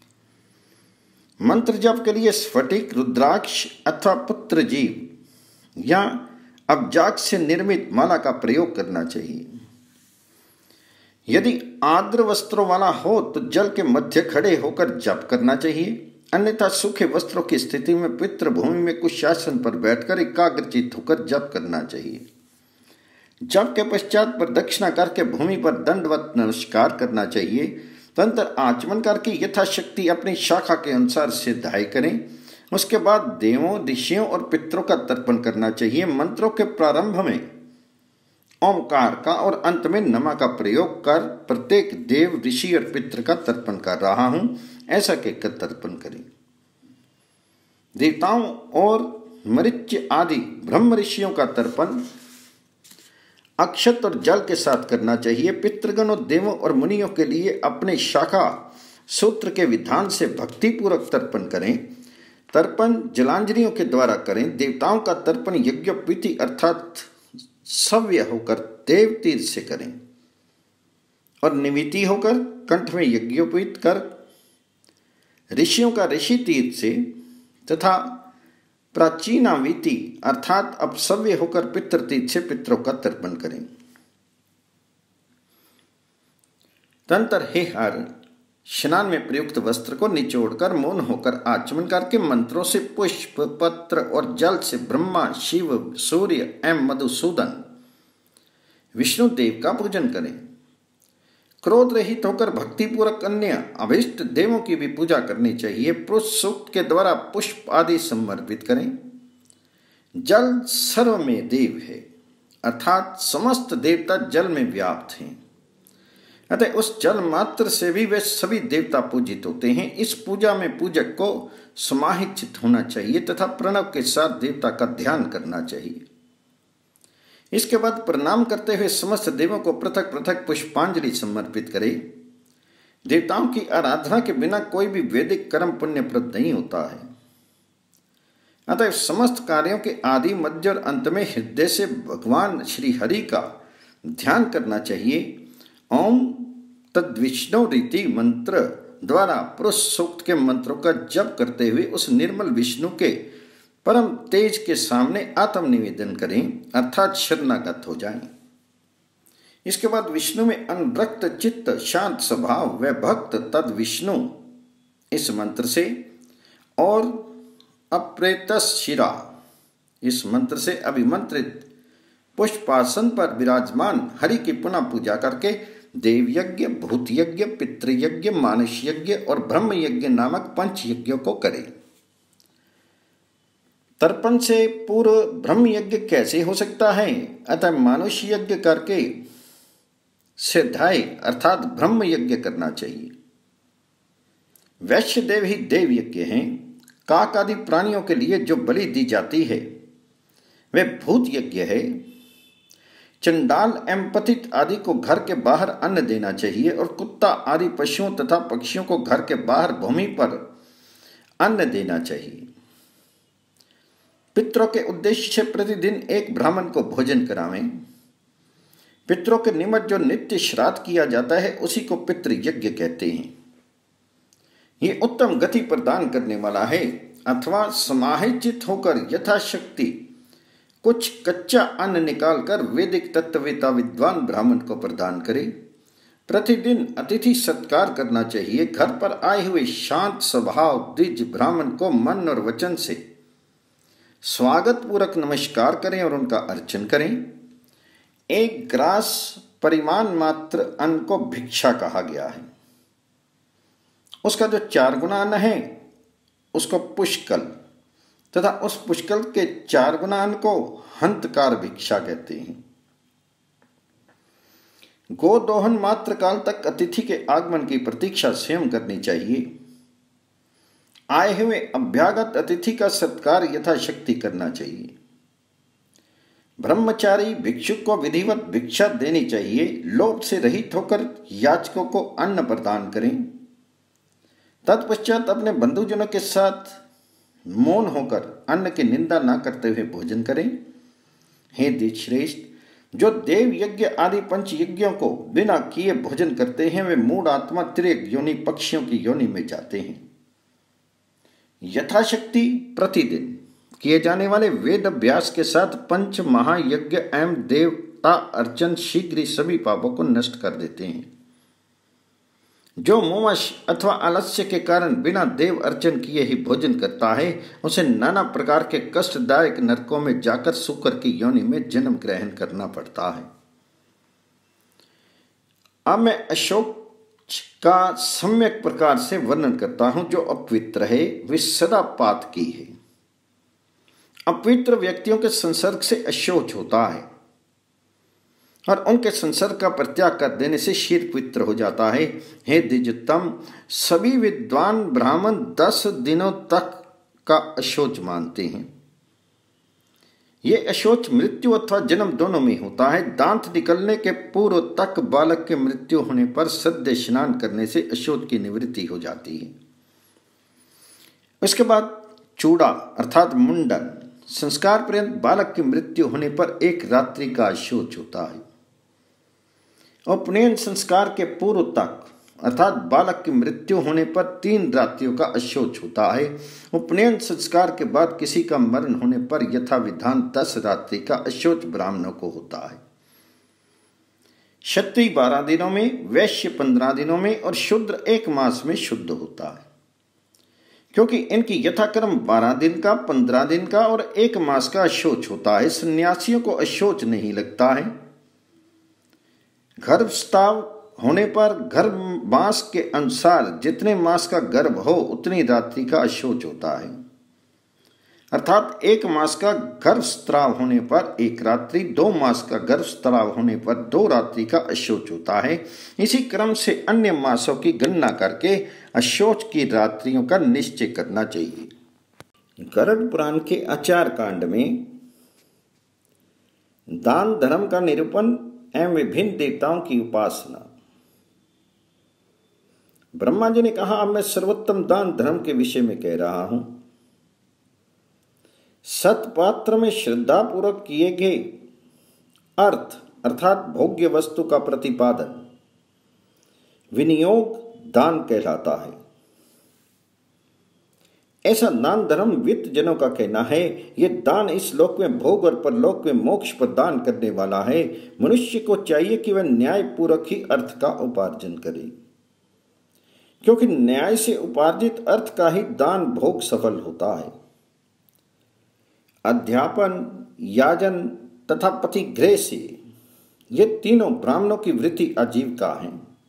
[SPEAKER 1] मंत्र जप के लिए स्फटिक, रुद्राक्ष अथवा पुत्र जीव या अब्जाक्ष से निर्मित माला का प्रयोग करना चाहिए। यदि आर्द्र वस्त्रों वाला हो तो जल के मध्य खड़े होकर जप करना चाहिए, अन्यथा सूखे वस्त्रों की स्थिति में पितृभूमि में कुछ शासन पर बैठकर एकाग्रचित होकर जप करना चाहिए। जप के पश्चात प्रदक्षिणा करके भूमि पर दंडवत नमस्कार करना चाहिए। तंत्र आचमन करके यथाशक्ति अपनी शाखा के अनुसार सिद्धाई करें। उसके बाद देवों, ऋषियों और पितरों का तर्पण करना चाहिए। मंत्रों के प्रारंभ में ओमकार का और अंत में नमा का प्रयोग कर प्रत्येक देव, ऋषि और पितृ का तर्पण कर रहा हूं, ऐसा कहकर तर्पण करें। देवताओं और मरीच्य आदि ब्रह्म ऋषियों का तर्पण अक्षत और जल के साथ करना चाहिए। पितृगणों, देवों और मुनियों के लिए अपने शाखा सूत्र के विधान से भक्तिपूर्वक तर्पण करें। तर्पण जलांजलियों के द्वारा करें। देवताओं का तर्पण यज्ञोपवीति अर्थात सव्य होकर देव तीर से करें और निमिति होकर कंठ में यज्ञोपवीत कर ऋषियों का ऋषि तीर से तथा प्राचीनावीति अर्थात अपसव्य होकर पितृ तीर से पितरों का तर्पण करें। तंत्र हे हर स्नान में प्रयुक्त वस्त्र को निचोड़कर मौन होकर आचमन करके मंत्रों से पुष्प, पत्र और जल से ब्रह्मा, शिव, सूर्य एवं मधुसूदन विष्णु देव का पूजन करें। क्रोध रहित होकर भक्तिपूर्वक अन्य अभिष्ट देवों की भी पूजा करनी चाहिए। पुरुष सूक्त के द्वारा पुष्प आदि समर्पित करें। जल सर्व में देव है अर्थात समस्त देवता जल में व्याप्त हैं, अतः उस जल मात्र से भी वे सभी देवता पूजित होते हैं। इस पूजा में पूजक को समाहित होना चाहिए तथा प्रणव के साथ देवता का ध्यान करना चाहिए। इसके बाद प्रणाम करते हुए समस्त देवों को पृथक पृथक पुष्पांजलि समर्पित करें। देवताओं की आराधना के बिना कोई भी वैदिक कर्म पुण्यप्रद नहीं होता है, अतः समस्त कार्यों के आदि, मध्य और अंत में हृदय से भगवान श्री हरि का ध्यान करना चाहिए। ओम तद्विष्णु रीति मंत्र द्वारा पुरुष सूक्त के मंत्रों का जप करते हुए उस निर्मल विष्णु के परम तेज के सामने आत्म निवेदन करें अर्थात शरणागत हो जाएं। इसके बाद विष्णु में अनुरक्त चित्त, शांत स्वभाव व भक्त तद विष्णु इस मंत्र से और अप्रेतस शिरा इस मंत्र से अभिमंत्रित पुष्पासन पर विराजमान हरि की पुनः पूजा करके देव यज्ञ, भूत यज्ञ, पितृयज्ञ, मानुष यज्ञ और ब्रह्म यज्ञ नामक पंच यज्ञों को करें। तर्पण से पूर्व ब्रह्म यज्ञ कैसे हो सकता है? अतः मानुष यज्ञ करके सिद्धाई अर्थात ब्रह्म यज्ञ करना चाहिए। वैश्य देव ही देव यज्ञ हैं। काक आदि प्राणियों के लिए जो बलि दी जाती है वह भूत यज्ञ है। चंडाल एवं पतित आदि को घर के बाहर अन्न देना चाहिए और कुत्ता आदि पशुओं तथा पक्षियों को घर के बाहर भूमि पर अन्न देना चाहिए। पितरों के उद्देश्य से प्रतिदिन एक ब्राह्मण को भोजन करावें। पितरों के निमित्त जो नित्य श्राद्ध किया जाता है उसी को पितृयज्ञ कहते हैं। ये उत्तम गति प्रदान करने वाला है। अथवा समाहित होकर यथाशक्ति कुछ कच्चा अन्न निकालकर वैदिक तत्ववेता विद्वान ब्राह्मण को प्रदान करे। प्रतिदिन अतिथि सत्कार करना चाहिए। घर पर आए हुए शांत स्वभाव द्विज ब्राह्मण को मन और वचन से स्वागत पूर्वक नमस्कार करें और उनका अर्चन करें। एक ग्रास परिमाण मात्र अन्न को भिक्षा कहा गया है। उसका जो 4 गुना अन्न है उसको पुष्कल तथा उस पुष्कल के 4 गुना अन्न को हंतकार भिक्षा कहते हैं। गोदोहन मात्र काल तक अतिथि के आगमन की प्रतीक्षा स्वयं करनी चाहिए। आए हुए अभ्यागत अतिथि का सत्कार यथाशक्ति करना चाहिए। ब्रह्मचारी भिक्षुक को विधिवत भिक्षा देनी चाहिए। लोभ से रहित होकर याचकों को अन्न प्रदान करें। तत्पश्चात अपने बंधुजनों के साथ मौन होकर अन्न की निंदा न करते हुए भोजन करें। हे द्विजश्रेष्ठ, जो देव यज्ञ आदि पंच यज्ञों को बिना किए भोजन करते हैं वे मूढ़ आत्मा तिर्यक योनि पक्षियों की योनि में जाते हैं। यथाशक्ति प्रतिदिन किए जाने वाले वेद अभ्यास के साथ पंच महायज्ञ एवं देवता अर्चन शीघ्र ही सभी पापों को नष्ट कर देते हैं। जो मोमश अथवा आलस्य के कारण बिना देव अर्चन किए ही भोजन करता है, उसे नाना प्रकार के कष्टदायक नरकों में जाकर सूकर की योनि में जन्म ग्रहण करना पड़ता है। अब मैं अशोच का सम्यक प्रकार से वर्णन करता हूं। जो अपवित्र है वे सदा पात की है। अपवित्र व्यक्तियों के संसर्ग से अशोच होता है और उनके संसर्ग का परित्याग कर देने से शीर पवित्र हो जाता है। हे द्विजोत्तम, सभी विद्वान ब्राह्मण 10 दिनों तक का अशोच मानते हैं। ये अशोच मृत्यु अथवा जन्म दोनों में होता है। दांत निकलने के पूर्व तक बालक के मृत्यु होने पर सद्य स्नान करने से अशोच की निवृत्ति हो जाती है। उसके बाद चूड़ा अर्थात मुंडन संस्कार पर्यंत बालक की मृत्यु होने पर 1 रात्रि का अशोच होता है। उपनयन संस्कार के पूर्व तक अर्थात बालक की मृत्यु होने पर 3 रात्रियों का अशोच होता है। उपनयन संस्कार के बाद किसी का मरण होने पर यथा विधान 10 रात्रि का अशोच ब्राह्मणों को होता है। क्षत्रिय 12 दिनों में, वैश्य 15 दिनों में और शूद्र 1 मास में शुद्ध होता है, क्योंकि इनकी यथाक्रम 12 दिन का, 15 दिन का और 1 मास का अशोच होता है। सन्यासियों को अशोच नहीं लगता है। गर्भस्राव होने पर गर्भ मास के अनुसार जितने मास का गर्भ हो उतनी रात्रि का अशोच होता है। अर्थात 1 मास का गर्भस्राव होने पर 1 रात्रि, 2 मास का गर्भस्राव होने पर 2 रात्रि का अशोच होता है। इसी क्रम से अन्य मासों की गणना करके अशोच की रात्रियों का निश्चय करना चाहिए। गरुड़ पुराण के आचार कांड में दान धर्म का निरूपण एवं विभिन्न देवताओं की उपासना। ब्रह्मा जी ने कहा, अब मैं सर्वोत्तम दान धर्म के विषय में कह रहा हूं। सतपात्र में श्रद्धा पूर्वक किए गए अर्थ अर्थात भोग्य वस्तु का प्रतिपादन विनियोग दान कहलाता है। ऐसा दान धर्म वित्त जनों का कहना है। यह दान इस लोक में भोग और परलोक में मोक्ष प्रदान करने वाला है। मनुष्य को चाहिए कि वह न्याय पूर्वक ही अर्थ का उपार्जन करे, क्योंकि न्याय से उपार्जित अर्थ का ही दान भोग सफल होता है। अध्यापन, याजन तथा पतिगृह से ये तीनों ब्राह्मणों की वृत्ति आजीविका है।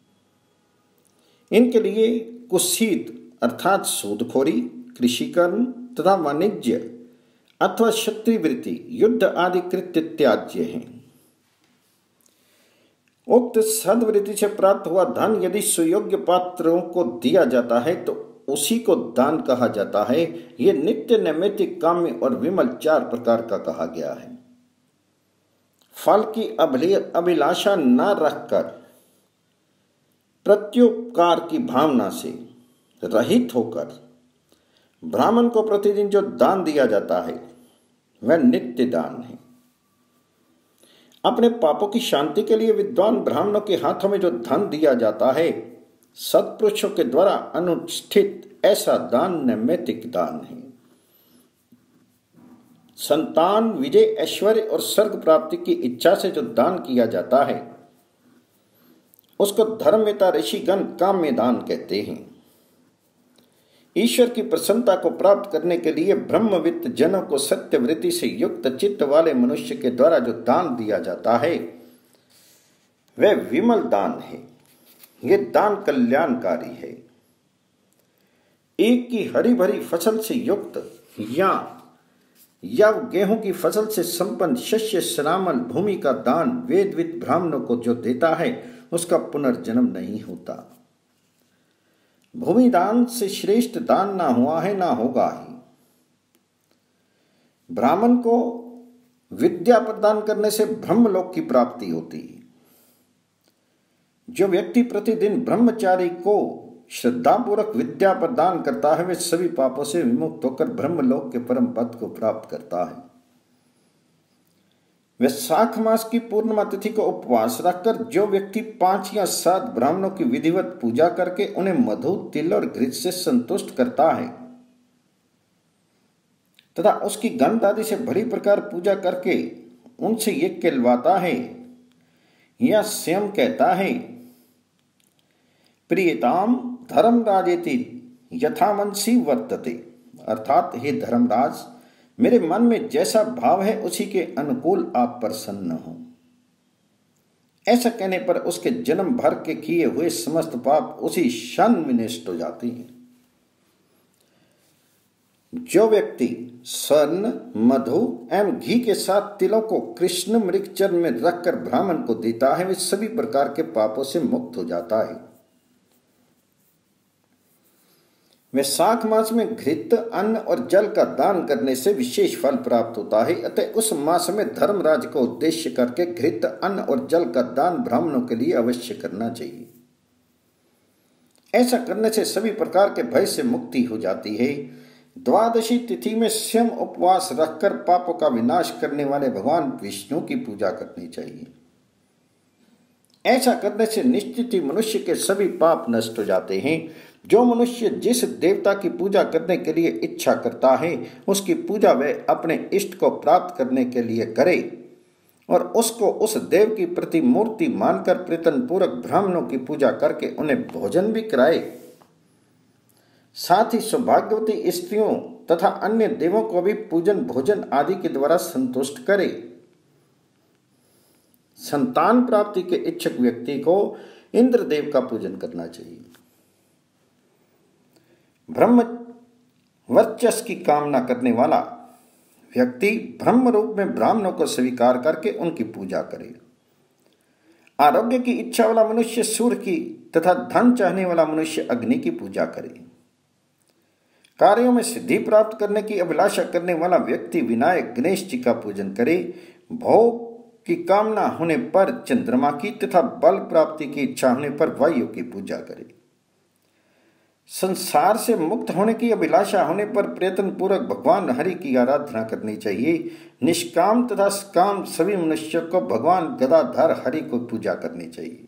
[SPEAKER 1] इनके लिए कुत्सित अर्थात सूदखोरी, कृषि कर्म तथा वाणिज्य अथवा क्षत्रिय वृत्ति, युद्ध आदि कृत्य त्याज्य हैं। उक्त सद्वृत्ति से प्राप्त हुआ धन यदि सुयोग्य पात्रों को दिया जाता है तो उसी को दान कहा जाता है। यह नित्य, नैमित्तिक, काम्य और विमल 4 प्रकार का कहा गया है। फल की अभिलाषा न रखकर प्रत्युपकार की भावना से रहित होकर ब्राह्मण को प्रतिदिन जो दान दिया जाता है वह नित्य दान है। अपने पापों की शांति के लिए विद्वान ब्राह्मणों के हाथों में जो धन दिया जाता है, सत्पुरुषों के द्वारा अनुष्ठित ऐसा दान नैमित्तिक दान है। संतान, विजय, ऐश्वर्य और स्वर्ग प्राप्ति की इच्छा से जो दान किया जाता है उसको धर्मवेता ऋषिगण काम्य दान कहते हैं। ईश्वर की प्रसन्नता को प्राप्त करने के लिए ब्रह्मवित्त जनों को सत्यवृत्ति से युक्त चित्त वाले मनुष्य के द्वारा जो दान दिया जाता है वह विमल दान है। यह दान कल्याणकारी है। एक की हरी भरी फसल से युक्त या गेहूं की फसल से संपन्न शस्य श्यामल भूमि का दान वेदविद ब्राह्मणों को जो देता है उसका पुनर्जन्म नहीं होता। भूमि दान से श्रेष्ठ दान ना हुआ है ना होगा ही। ब्राह्मण को विद्या प्रदान करने से ब्रह्मलोक की प्राप्ति होती है। जो व्यक्ति प्रतिदिन ब्रह्मचारी को श्रद्धापूर्वक विद्या प्रदान करता है वह सभी पापों से विमुक्त होकर ब्रह्मलोक के परम पद को प्राप्त करता है। वैशाख मास की पूर्णिमा तिथि को उपवास रखकर जो व्यक्ति 5 या 7 ब्राह्मणों की विधिवत पूजा करके उन्हें मधु, तिल और घृत से संतुष्ट करता है तथा उसकी गंध आदि से बड़ी प्रकार पूजा करके उनसे ये कहलवाता है या स्वयं कहता है प्रियताम धर्मराजेति यथामनसी वर्तते, अर्थात हे धर्मराज, मेरे मन में जैसा भाव है उसी के अनुकूल आप प्रसन्न हो। ऐसा कहने पर उसके जन्म भर के किए हुए समस्त पाप उसी क्षण विनष्ट हो जाते हैं। जो व्यक्ति स्वर्ण, मधु एवं घी के साथ तिलों को कृष्ण मृग चरण में रखकर ब्राह्मण को देता है, वे सभी प्रकार के पापों से मुक्त हो जाता है। वैशाख मास में घृत, अन्न और जल का दान करने से विशेष फल प्राप्त होता है। अतः उस मास में धर्मराज को उद्देश्य करके घृत, अन्न और जल का दान ब्राह्मणों के लिए अवश्य करना चाहिए। ऐसा करने से सभी प्रकार के भय से मुक्ति हो जाती है। द्वादशी तिथि में स्वयं उपवास रखकर पापों का विनाश करने वाले भगवान विष्णु की पूजा करनी चाहिए। ऐसा करने से निश्चित ही मनुष्य के सभी पाप नष्ट हो जाते हैं। जो मनुष्य जिस देवता की पूजा करने के लिए इच्छा करता है, उसकी पूजा वह अपने इष्ट को प्राप्त करने के लिए करे और उसको उस देव की प्रतिमूर्ति मानकर प्रयत्न पूर्वक ब्राह्मणों की पूजा करके उन्हें भोजन भी कराए। साथ ही सौभाग्यवती स्त्रियों तथा अन्य देवों को भी पूजन, भोजन आदि के द्वारा संतुष्ट करे। संतान प्राप्ति के इच्छुक व्यक्ति को इंद्रदेव का पूजन करना चाहिए। ब्रह्म वर्चस्व की कामना करने वाला व्यक्ति ब्रह्म रूप में ब्राह्मणों को स्वीकार करके उनकी पूजा करे। आरोग्य की इच्छा वाला मनुष्य सूर्य की तथा धन चाहने वाला मनुष्य अग्नि की पूजा करे। कार्यों में सिद्धि प्राप्त करने की अभिलाषा करने वाला व्यक्ति विनायक गणेश जी का पूजन करे। भोग की कामना होने पर चंद्रमा की तथा बल प्राप्ति की इच्छा होने पर वायु की पूजा करे। संसार से मुक्त होने की अभिलाषा होने पर प्रयत्न पूर्वक भगवान हरि की आराधना करनी चाहिए। निष्काम तथा सकाम सभी मनुष्यों को भगवान गदाधर हरि को पूजा करनी चाहिए।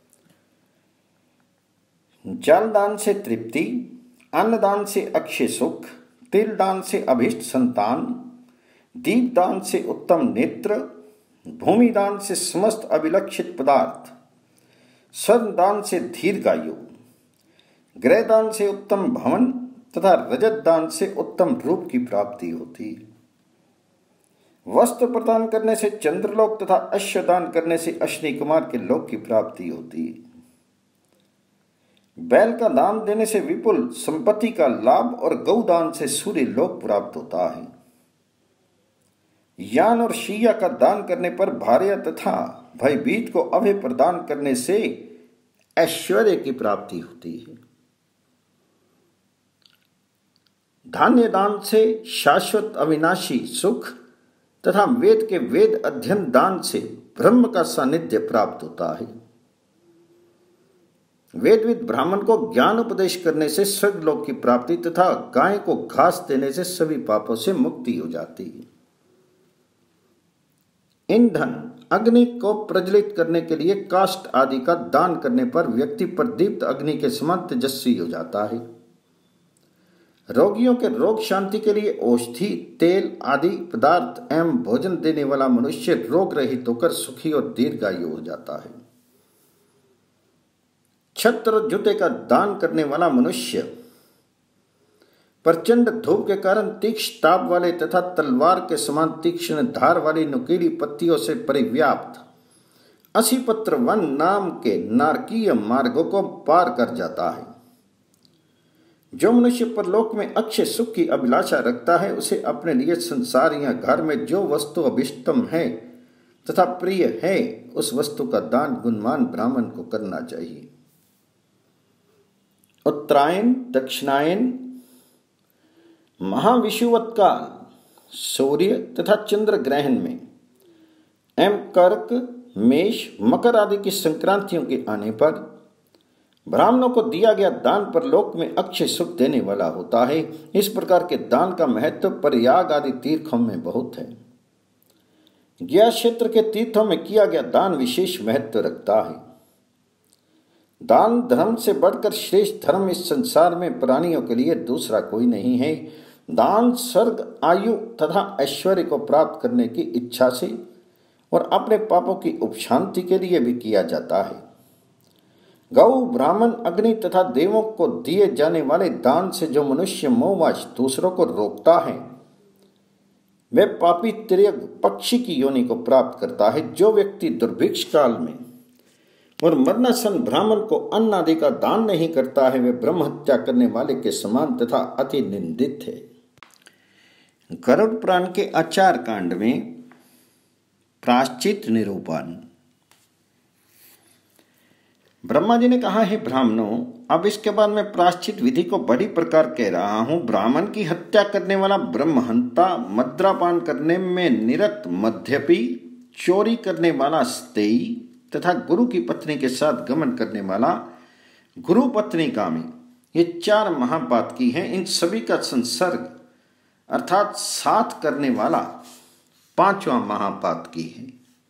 [SPEAKER 1] जल दान से तृप्ति, अन्नदान से अक्षय सुख, तिल दान से अभीष्ट संतान, दीप दान से उत्तम नेत्र, भूमि दान से समस्त अभिलक्षित पदार्थ, स्वर्ण दान से दीर्घायु, गृह दान से उत्तम भवन तथा रजत दान से उत्तम रूप की प्राप्ति होती है। वस्त्र प्रदान करने से चंद्रलोक तथा अश्व दान करने से अश्विनी कुमार के लोक की प्राप्ति होती है। बैल का दान देने से विपुल संपत्ति का लाभ और गौ दान से सूर्य लोक प्राप्त होता है। यान और शैया का दान करने पर भार्या तथा भयभीत को अभय प्रदान करने से ऐश्वर्य की प्राप्ति होती है। धान्य दान से शाश्वत अविनाशी सुख तथा वेद के वेद अध्ययन दान से ब्रह्म का सानिध्य प्राप्त होता है। वेदविद ब्राह्मण को ज्ञान उपदेश करने से स्वर्गलोक की प्राप्ति तथा गाय को घास देने से सभी पापों से मुक्ति हो जाती है। ईंधन, अग्नि को प्रज्वलित करने के लिए काष्ठ आदि का दान करने पर व्यक्ति प्रदीप्त अग्नि के समान तेजस्वी हो जाता है। रोगियों के रोग शांति के लिए औषधि, तेल आदि पदार्थ एवं भोजन देने वाला मनुष्य रोग रहित होकर सुखी और दीर्घायु हो जाता है। छत्र और जूते का दान करने वाला मनुष्य प्रचंड धूप के कारण तीक्ष्ण ताप वाले तथा तलवार के समान तीक्ष्ण धार वाली नुकीली पत्तियों से परिव्याप्त 80 पत्र वन नाम के नारकीय मार्गों को पार कर जाता है। जो मनुष्य परलोक में अक्षय सुख की अभिलाषा रखता है, उसे अपने लिए संसार या घर में जो वस्तु अभिष्टम है तथा प्रिय है, उस वस्तु का दान गुणवान ब्राह्मण को करना चाहिए। उत्तरायण, दक्षिणायन, महाविषुवत काल, सूर्य तथा चंद्र ग्रहण में एवं कर्क, मेष, मकर आदि की संक्रांतियों के आने पर ब्राह्मणों को दिया गया दान परलोक में अक्षय सुख देने वाला होता है। इस प्रकार के दान का महत्व प्रयाग आदि तीर्थों में बहुत है। गया क्षेत्र के तीर्थों में किया गया दान विशेष महत्व रखता है। दान धर्म से बढ़कर श्रेष्ठ धर्म इस संसार में प्राणियों के लिए दूसरा कोई नहीं है। दान स्वर्ग, आयु तथा ऐश्वर्य को प्राप्त करने की इच्छा से और अपने पापों की उपशांति के लिए भी किया जाता है। गौ, ब्राह्मण, अग्नि तथा देवों को दिए जाने वाले दान से जो मनुष्य मोहवश दूसरों को रोकता है वह पापी तिर्यक पक्षी की योनि को प्राप्त करता है। जो व्यक्ति दुर्भिक्ष काल में और मरणासन ब्राह्मण को अन्न आदि का दान नहीं करता है वे ब्रह्म हत्या करने वाले के समान तथा अति निंदित है। गरुड़ पुराण के आचार कांड में प्रायश्चित निरूपण। ब्रह्मा जी ने कहा, है ब्राह्मणों, अब इसके बाद मैं प्रायश्चित विधि को बड़ी प्रकार कह रहा हूं। ब्राह्मण की हत्या करने वाला ब्रह्महंता, मद्रापान करने में निरत मध्यपी, चोरी करने वाला स्तेयी तथा गुरु की पत्नी के साथ गमन करने वाला गुरु पत्नी कामी, ये 4 महापातकी हैं। इन सभी का संसर्ग अर्थात साथ करने वाला 5वां महापातकी है।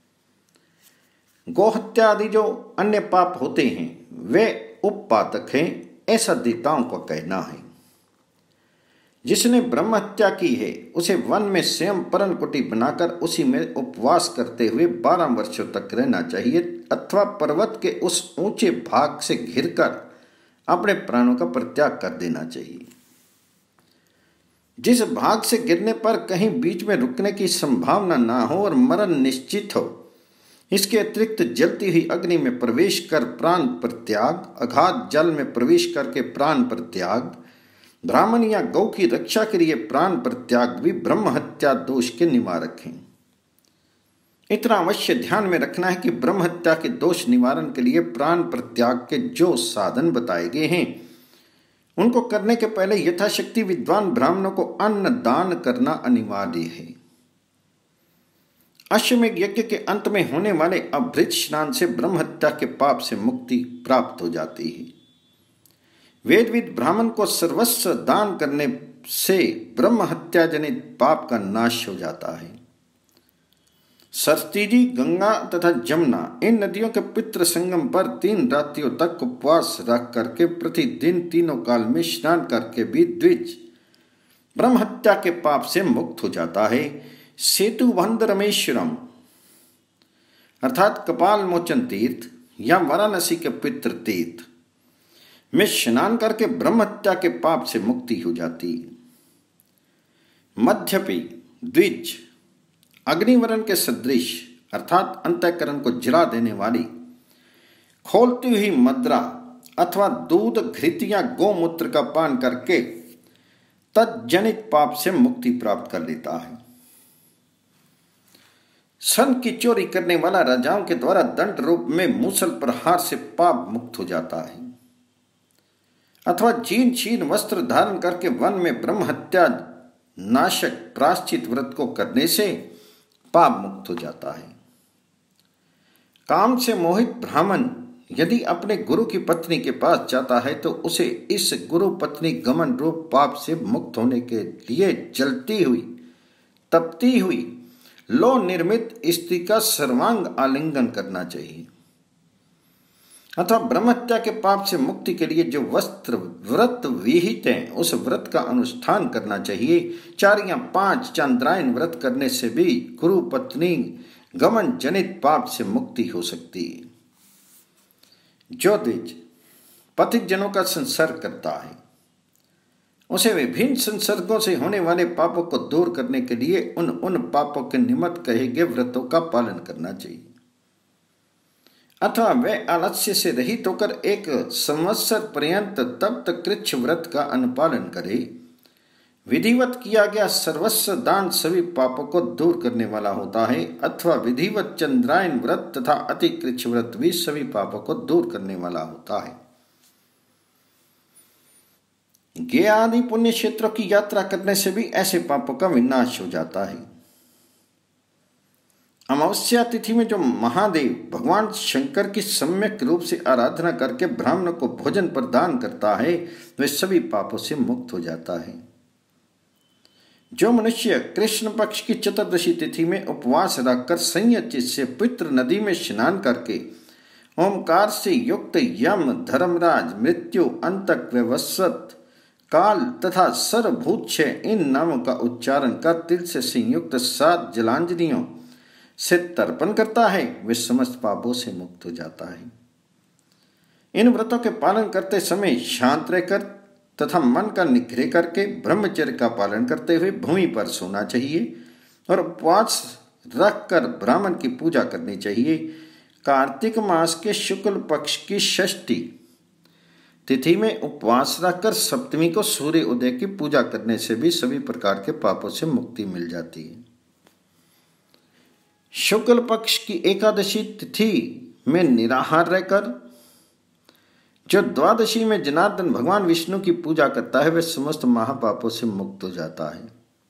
[SPEAKER 1] गोहत्या आदि जो अन्य पाप होते हैं वे उपपातक हैं, ऐसा देवताओं का कहना है। जिसने ब्रह्म हत्या की है उसे वन में स्वयं पर्णकुटी बनाकर उसी में उपवास करते हुए 12 वर्षों तक रहना चाहिए, अथवा पर्वत के उस ऊंचे भाग से घिरकर अपने प्राणों का परित्याग कर देना चाहिए। जिस भाग से गिरने पर कहीं बीच में रुकने की संभावना ना हो और मरण निश्चित हो, इसके अतिरिक्त जलती हुई अग्नि में प्रवेश कर प्राण परित्याग, अगाध जल में प्रवेश करके प्राण परित्याग, ब्राह्मण या गौ की रक्षा के लिए प्राण परित्याग भी ब्रह्म हत्या दोष के निवारक हैं। इतना अवश्य ध्यान में रखना है कि ब्रह्म हत्या के दोष निवारण के लिए प्राण परित्याग के जो साधन बताए गए हैं उनको करने के पहले यथाशक्ति विद्वान ब्राह्मणों को अन्न दान करना अनिवार्य है। अश्वमेध यज्ञ के अंत में होने वाले अभृत स्नान से ब्रह्म हत्या के पाप से मुक्ति प्राप्त हो जाती है। वेदविद ब्राह्मण को सर्वस्व दान करने से ब्रह्म हत्या जनित पाप का नाश हो जाता है। सरस्वती जी, गंगा तथा जमुना, इन नदियों के पितृ संगम पर 3 रात्रियों तक उपवास रख करके प्रतिदिन तीनों काल में स्नान करके भी द्विज ब्रह्म हत्या के पाप से मुक्त हो जाता है। सेतुबंध रमेश्वरम अर्थात कपाल मोचन तीर्थ या वाराणसी के पितृ तीर्थ में स्नान करके ब्रह्म हत्या के पाप से मुक्ति हो जाती है। मध्यपी द्विज अग्निवरण के सदृश अर्थात अंतःकरण को जला देने वाली खोलती हुई मद्रा अथवा दूध, घृत या गोमूत्र का पान करके तज्जनित पाप से मुक्ति प्राप्त कर लेता है। सन की चोरी करने वाला राजाओं के द्वारा दंड रूप में मूसल प्रहार से पाप मुक्त हो जाता है, अथवा जीर्ण शीर्ण वस्त्र धारण करके वन में ब्रह्म हत्या नाशक प्रायश्चित व्रत को करने से पाप मुक्त हो जाता है। काम से मोहित ब्राह्मण यदि अपने गुरु की पत्नी के पास जाता है तो उसे इस गुरु पत्नी गमन रूप पाप से मुक्त होने के लिए जलती हुई, तपती हुई, लो निर्मित स्त्री का सर्वांग आलिंगन करना चाहिए, अथवा ब्रह्महत्या के पाप से मुक्ति के लिए जो वस्त्र व्रत विहित है उस व्रत का अनुष्ठान करना चाहिए। 4 या 5 चांद्रायन व्रत करने से भी गुरु पत्नी गमन जनित पाप से मुक्ति हो सकती है। जो द्विज पथिक जनों का संसर्ग करता है उसे विभिन्न संसर्गों से होने वाले पापों को दूर करने के लिए उन पापों के निमित्त कहे गए व्रतों का पालन करना चाहिए, अथवा वे आलस्य से रहित होकर 1 संवत्सर पर्यंत तब तक कृच्छ व्रत का अनुपालन करे। विधिवत किया गया सर्वस्व दान सभी पापों को दूर करने वाला होता है, अथवा विधिवत चंद्रायन व्रत तथा अति कृच्छ व्रत भी सभी पापों को दूर करने वाला होता है। गया आदि पुण्य क्षेत्रों की यात्रा करने से भी ऐसे पापों का विनाश हो जाता है। अमावस्या तिथि में जो महादेव भगवान शंकर की सम्यक रूप से आराधना करके ब्राह्मणों को भोजन प्रदान करता है वह सभी पापों से मुक्त हो जाता है। जो मनुष्य कृष्ण पक्ष की चतुर्दशी तिथि में उपवास रखकर संयत से पवित्र नदी में स्नान करके ओमकार से युक्त यम, धर्मराज, मृत्यु, अंतक, व्यवस्वत, काल तथा सर्वभूत इन नामों का उच्चारण कर तिल से संयुक्त 7 जलांजलियों से तर्पण करता है वे समस्त पापों से मुक्त हो जाता है। इन व्रतों के पालन करते समय शांत रहकर तथा मन का निग्रह करके ब्रह्मचर्य का पालन करते हुए भूमि पर सोना चाहिए और उपवास रखकर ब्राह्मण की पूजा करनी चाहिए। कार्तिक मास के शुक्ल पक्ष की षष्ठी तिथि में उपवास रखकर सप्तमी को सूर्य उदय की पूजा करने से भी सभी प्रकार के पापों से मुक्ति मिल जाती है। शुक्ल पक्ष की एकादशी तिथि में निराहार रहकर जो द्वादशी में जनार्दन भगवान विष्णु की पूजा करता है वह समस्त महापापों से मुक्त हो जाता है।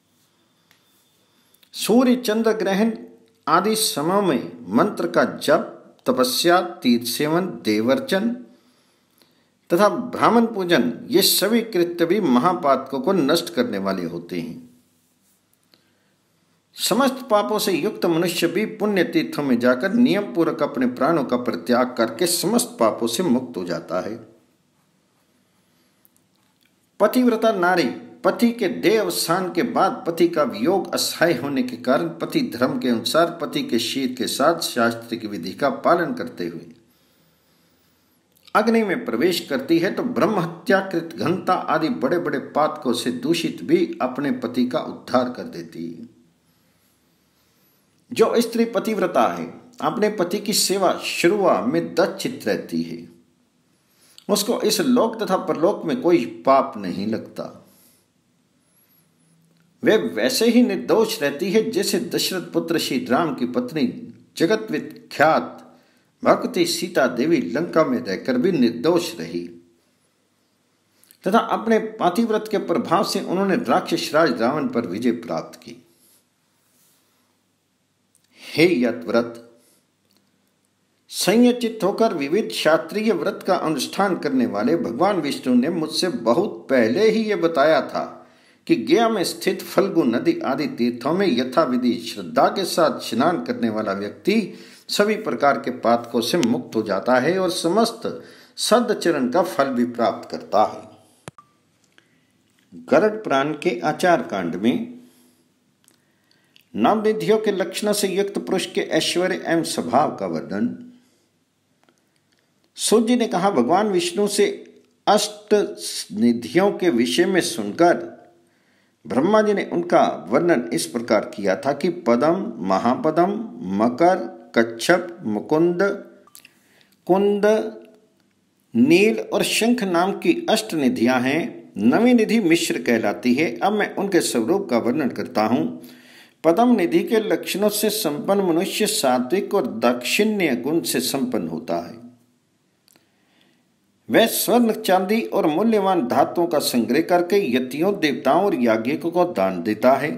[SPEAKER 1] सूर्य चंद्र ग्रहण आदि समयों में मंत्र का जप, तपस्या, तीर्थ सेवन, देवर्चन तथा ब्राह्मण पूजन ये सभी कृत्य भी महापातकों को नष्ट करने वाले होते हैं। समस्त पापों से युक्त मनुष्य भी पुण्य तीर्थों में जाकर नियम पूर्वक अपने प्राणों का परित्याग करके समस्त पापों से मुक्त हो जाता है। पतिव्रता नारी पति के देह अवसान के बाद पति का वियोग अस्थायी होने के कारण पति धर्म के अनुसार पति के शीत के साथ शास्त्र की विधि का पालन करते हुए अग्नि में प्रवेश करती है तो ब्रह्म हत्याकृत घनता आदि बड़े बड़े पातकों से दूषित भी अपने पति का उद्धार कर देती है। जो स्त्री पतिव्रता है अपने पति की सेवा शुरुआत में दक्षित रहती है, उसको इस लोक तथा परलोक में कोई पाप नहीं लगता। वे वैसे ही निर्दोष रहती है जैसे दशरथ पुत्र श्री राम की पत्नी जगत विख्यात भक्ति सीता देवी लंका में रहकर भी निर्दोष रही तथा अपने पातिव्रत के प्रभाव से उन्होंने राक्षस राज रावण पर विजय प्राप्त की। हे यतव्रत, संयचित होकर विविध शास्त्रीय व्रत का अनुष्ठान करने वाले भगवान विष्णु ने मुझसे बहुत पहले ही यह बताया था कि गया में स्थित फल्गु नदी आदि तीर्थों में यथाविधि श्रद्धा के साथ स्नान करने वाला व्यक्ति सभी प्रकार के पातकों से मुक्त हो जाता है और समस्त सदचरण का फल भी प्राप्त करता है। गरुड़ पुराण के आचार कांड में नवनिधियों के लक्षणों से युक्त पुरुष के ऐश्वर्य एवं स्वभाव का वर्णन। सूत जी ने कहा, भगवान विष्णु से अष्ट निधियों के विषय में सुनकर ब्रह्मा जी ने उनका वर्णन इस प्रकार किया था कि पदम, महापदम, मकर, कच्छप, मुकुंद, कुंद, नील और शंख नाम की अष्ट निधियां हैं। नवी निधि मिश्र कहलाती है। अब मैं उनके स्वरूप का वर्णन करता हूं। पदम निधि के लक्षणों से संपन्न मनुष्य सात्विक और दाक्षिण्य गुण से संपन्न होता है। वह स्वर्ण, चांदी और मूल्यवान धातुओं का संग्रह करके यतियों, देवताओं और याज्ञिकों को दान देता है।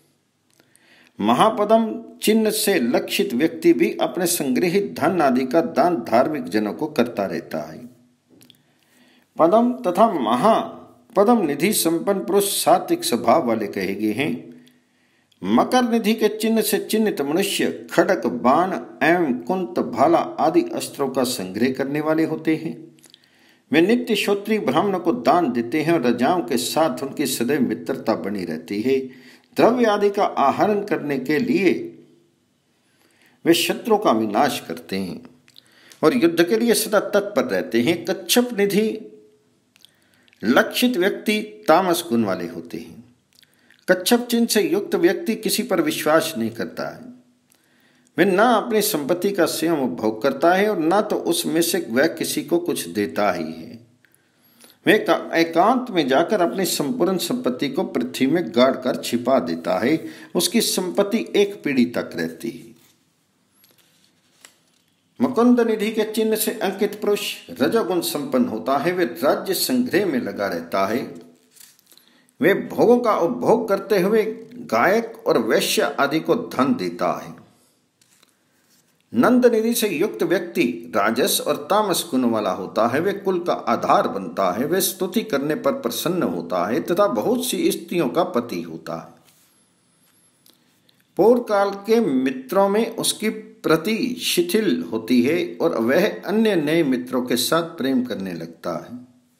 [SPEAKER 1] महापदम चिन्ह से लक्षित व्यक्ति भी अपने संग्रहित धन आदि का दान धार्मिक जनों को करता रहता है। पदम तथा महापदम निधि संपन्न पुरुष सात्विक स्वभाव वाले कहे गए हैं। मकर निधि के चिन्ह से चिन्हित मनुष्य खड़क, बाण एवं कुंत, भाला आदि अस्त्रों का संग्रह करने वाले होते हैं। वे नित्य श्रोत्रिय ब्राह्मणों को दान देते हैं और राजाओं के साथ उनकी सदैव मित्रता बनी रहती है। द्रव्य आदि का आहरण करने के लिए वे शत्रु का विनाश करते हैं और युद्ध के लिए सदा तत्पर रहते हैं। कच्छप निधि लक्षित व्यक्ति तामस गुण वाले होते हैं। कच्छप चिन्ह से युक्त व्यक्ति किसी पर विश्वास नहीं करता है। वह न अपनी संपत्ति का स्वयं उपभोग करता है और न तो उसमें से वह किसी को कुछ देता ही है। वह एकांत में जाकर अपनी संपूर्ण संपत्ति को पृथ्वी में गाड़ कर छिपा देता है। उसकी संपत्ति एक पीढ़ी तक रहती है। मुकुंद निधि के चिन्ह से अंकित पुरुष रजोगुण संपन्न होता है। वह राज्य संग्रह में लगा रहता है। वे भोगों का उपभोग करते हुए गायक और वैश्य आदि को धन देता है। नंद निधि से युक्त व्यक्ति राजस और तामस गुण वाला होता है। वे कुल का आधार बनता है। वे स्तुति करने पर प्रसन्न होता है तथा बहुत सी स्त्रियों का पति होता है। पूर्व काल के मित्रों में उसकी प्रति शिथिल होती है और वह अन्य नए मित्रों के साथ प्रेम करने लगता है।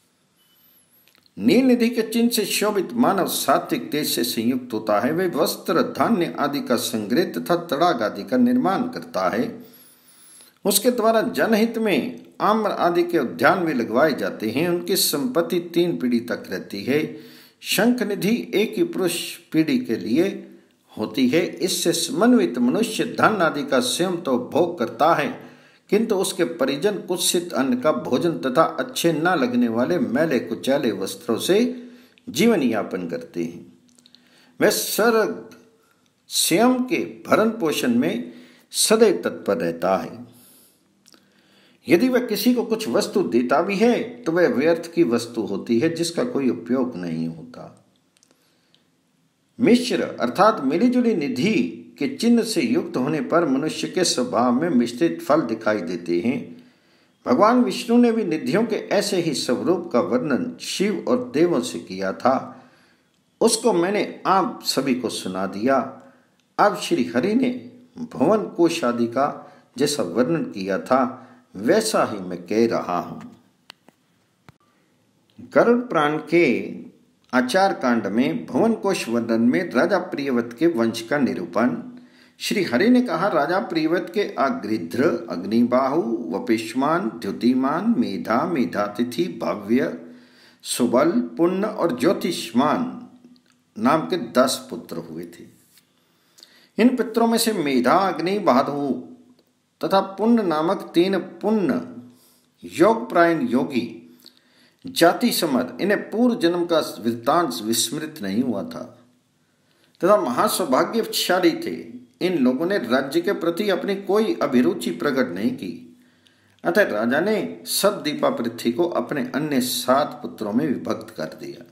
[SPEAKER 1] नील निधि के चिन्ह से शोभित मानव सात्विक तेज से संयुक्त होता है। वे वस्त्र, धान्य आदि का संग्रह तथा तड़ाग आदि का निर्माण करता है। उसके द्वारा जनहित में आम्र आदि के उद्यान में लगवाए जाते हैं उनकी संपत्ति 3 पीढ़ी तक रहती है। शंख निधि एक ही पुरुष पीढ़ी के लिए होती है। इससे समन्वित मनुष्य धन आदि का स्वयं तो भोग करता है, किंतु उसके परिजन कुत्सित अन्न का भोजन तथा अच्छे न लगने वाले मैले कुचैले वस्त्रों से जीवन यापन करते हैं। वह स्वर्ग स्वयं के भरण पोषण में सदैव तत्पर रहता है। यदि वह किसी को कुछ वस्तु देता भी है तो वह व्यर्थ की वस्तु होती है जिसका कोई उपयोग नहीं होता। मिश्र अर्थात मिलीजुली निधि के चिन्ह से युक्त होने पर मनुष्य के स्वभाव में मिश्रित फल दिखाई देते हैं। भगवान विष्णु ने भी निधियों के ऐसे ही स्वरूप का वर्णन शिव और देवों से किया था। उसको मैंने आप सभी को सुना दिया। अब श्री हरि ने भुवन कोश आदि का जैसा वर्णन किया था वैसा ही मैं कह रहा हूं। गरुड़ पुराण के आचार कांड में भुवन कोश वर्णन में राजा प्रियव्रत के वंश का निरूपण। श्री हरि ने कहा, राजा प्रियव्रत के अग्रिध्र, अग्निबाहु, वपिष्मान, द्युतिमान, मेधा, मेधातिथि, भव्य, सुबल, पुण्य और ज्योतिष्मान नाम के 10 पुत्र हुए थे। इन पुत्रों में से मेधा, अग्नि, बाहु तथा पुण्य नामक 3 पुण्य योगप्रायण योगी जाति समर, इन्हें पूर्व जन्म का वृत्तांत विस्मृत नहीं हुआ था तथा महासौभाग्यशाली थे। इन लोगों ने राज्य के प्रति अपनी कोई अभिरुचि प्रकट नहीं की, अतः राजा ने सब दीपा पृथ्वी को अपने अन्य 7 पुत्रों में विभक्त कर दिया।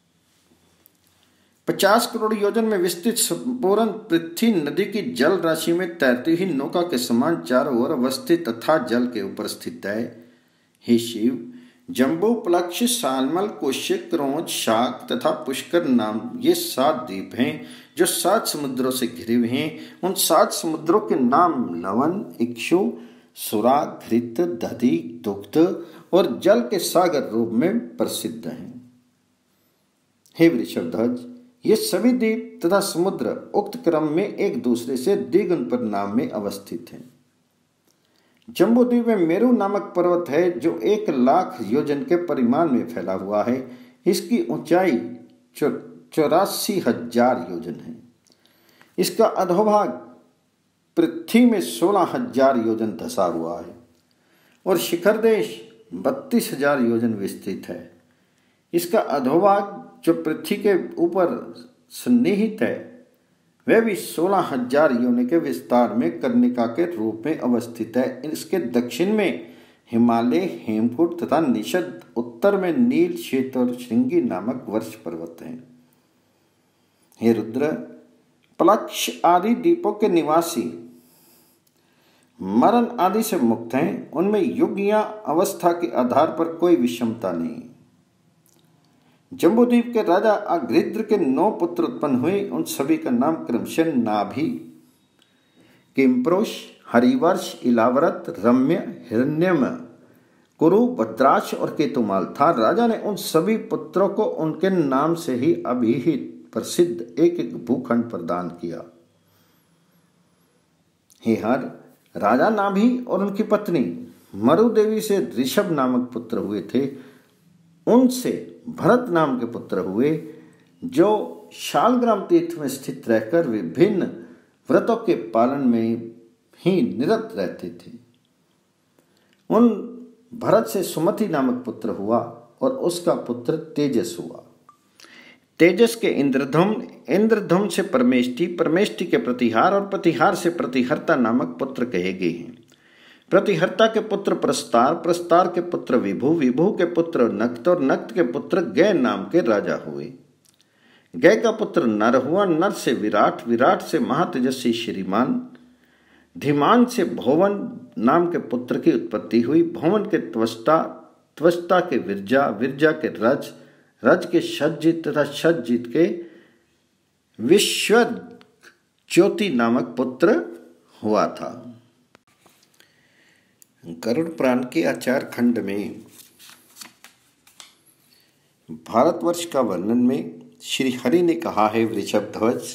[SPEAKER 1] 50 करोड़ योजन में विस्तृत संपूर्ण पृथ्वी नदी की जल राशि में तैरती हुई नौका के समान चारों ओर अवस्थित तथा जल के ऊपर स्थित है। हे शिव, जम्बू, प्लक्ष, सालमल, कुश्य, क्रोंच, शाक तथा पुष्कर नाम ये 7 द्वीप हैं जो 7 समुद्रों से घिरे हुए हैं। उन 7 समुद्रों के नाम लवण, इक्षु, सुरा, घृत, दधि, दुग्ध और जल के सागर रूप में प्रसिद्ध हैं। हे वृषभध्वज, ये सभी द्वीप तथा समुद्र उक्त क्रम में एक दूसरे से द्विगुण परिणाम में अवस्थित हैं। जम्बूद्वीप में मेरु नामक पर्वत है जो 1,00,000 योजन के परिमाण में फैला हुआ है। इसकी ऊंचाई 84,000 योजन है। इसका अधोभाग पृथ्वी में 16,000 योजन धसा हुआ है और शिखर देश 32,000 योजन विस्तृत है। इसका अधोभाग जो पृथ्वी के ऊपर सन्निहित है वह भी 16,000 योनि के विस्तार में कर्णिका के रूप में अवस्थित है। इसके दक्षिण में हिमालय, हेमकूट तथा निषद, उत्तर में नील, श्वेत और श्रृंगी नामक वर्ष पर्वत हैं। हे रुद्र, प्लक्ष आदि द्वीपों के निवासी मरण आदि से मुक्त हैं। उनमें युग या अवस्था के आधार पर कोई विषमता नहीं। जम्बूद्वीप के राजा अग्रिद्र के 9 पुत्र उत्पन्न हुए। उन सभी का नाम क्रमशः नाभि, किमपुरुष, हरिवर्ष, इलाव्रत, रम्य, हिरण्यम, कुरु, भद्राक्ष और केतुमाल था। राजा ने उन सभी पुत्रों को उनके नाम से ही अभिहित प्रसिद्ध एक एक भूखंड प्रदान किया। हे हर, राजा नाभि और उनकी पत्नी मरुदेवी से ऋषभ नामक पुत्र हुए थे। उनसे भरत नाम के पुत्र हुए जो शालग्राम तीर्थ में स्थित रहकर विभिन्न व्रतों के पालन में ही निरत रहते थे। उन भरत से सुमति नामक पुत्र हुआ और उसका पुत्र तेजस हुआ। तेजस के इंद्रधुम्न, इंद्रधुम्न से परमेष्टि, परमेष्टि के प्रतिहार और प्रतिहार से प्रतिहर्ता नामक पुत्र कहे गए हैं। प्रतिहर्ता के पुत्र प्रस्तार, प्रस्तार के पुत्र विभु, विभु के पुत्र नक्त और नक्त के पुत्र गय नाम के राजा हुए। गय का पुत्र नर हुआ, नर से विराट, विराट से महातेजस्वी श्रीमान, धीमान से भुवन नाम के पुत्र की उत्पत्ति हुई। भुवन के त्वष्टा, त्वष्टा के विरजा, विरजा के रज, रज के सज्जित तथा सज्जित के विश्व ज्योति नामक पुत्र हुआ था। गरुड़ पुराण के आचार खंड में भारतवर्ष का वर्णन में श्री हरि ने कहा है, वृषभध्वज,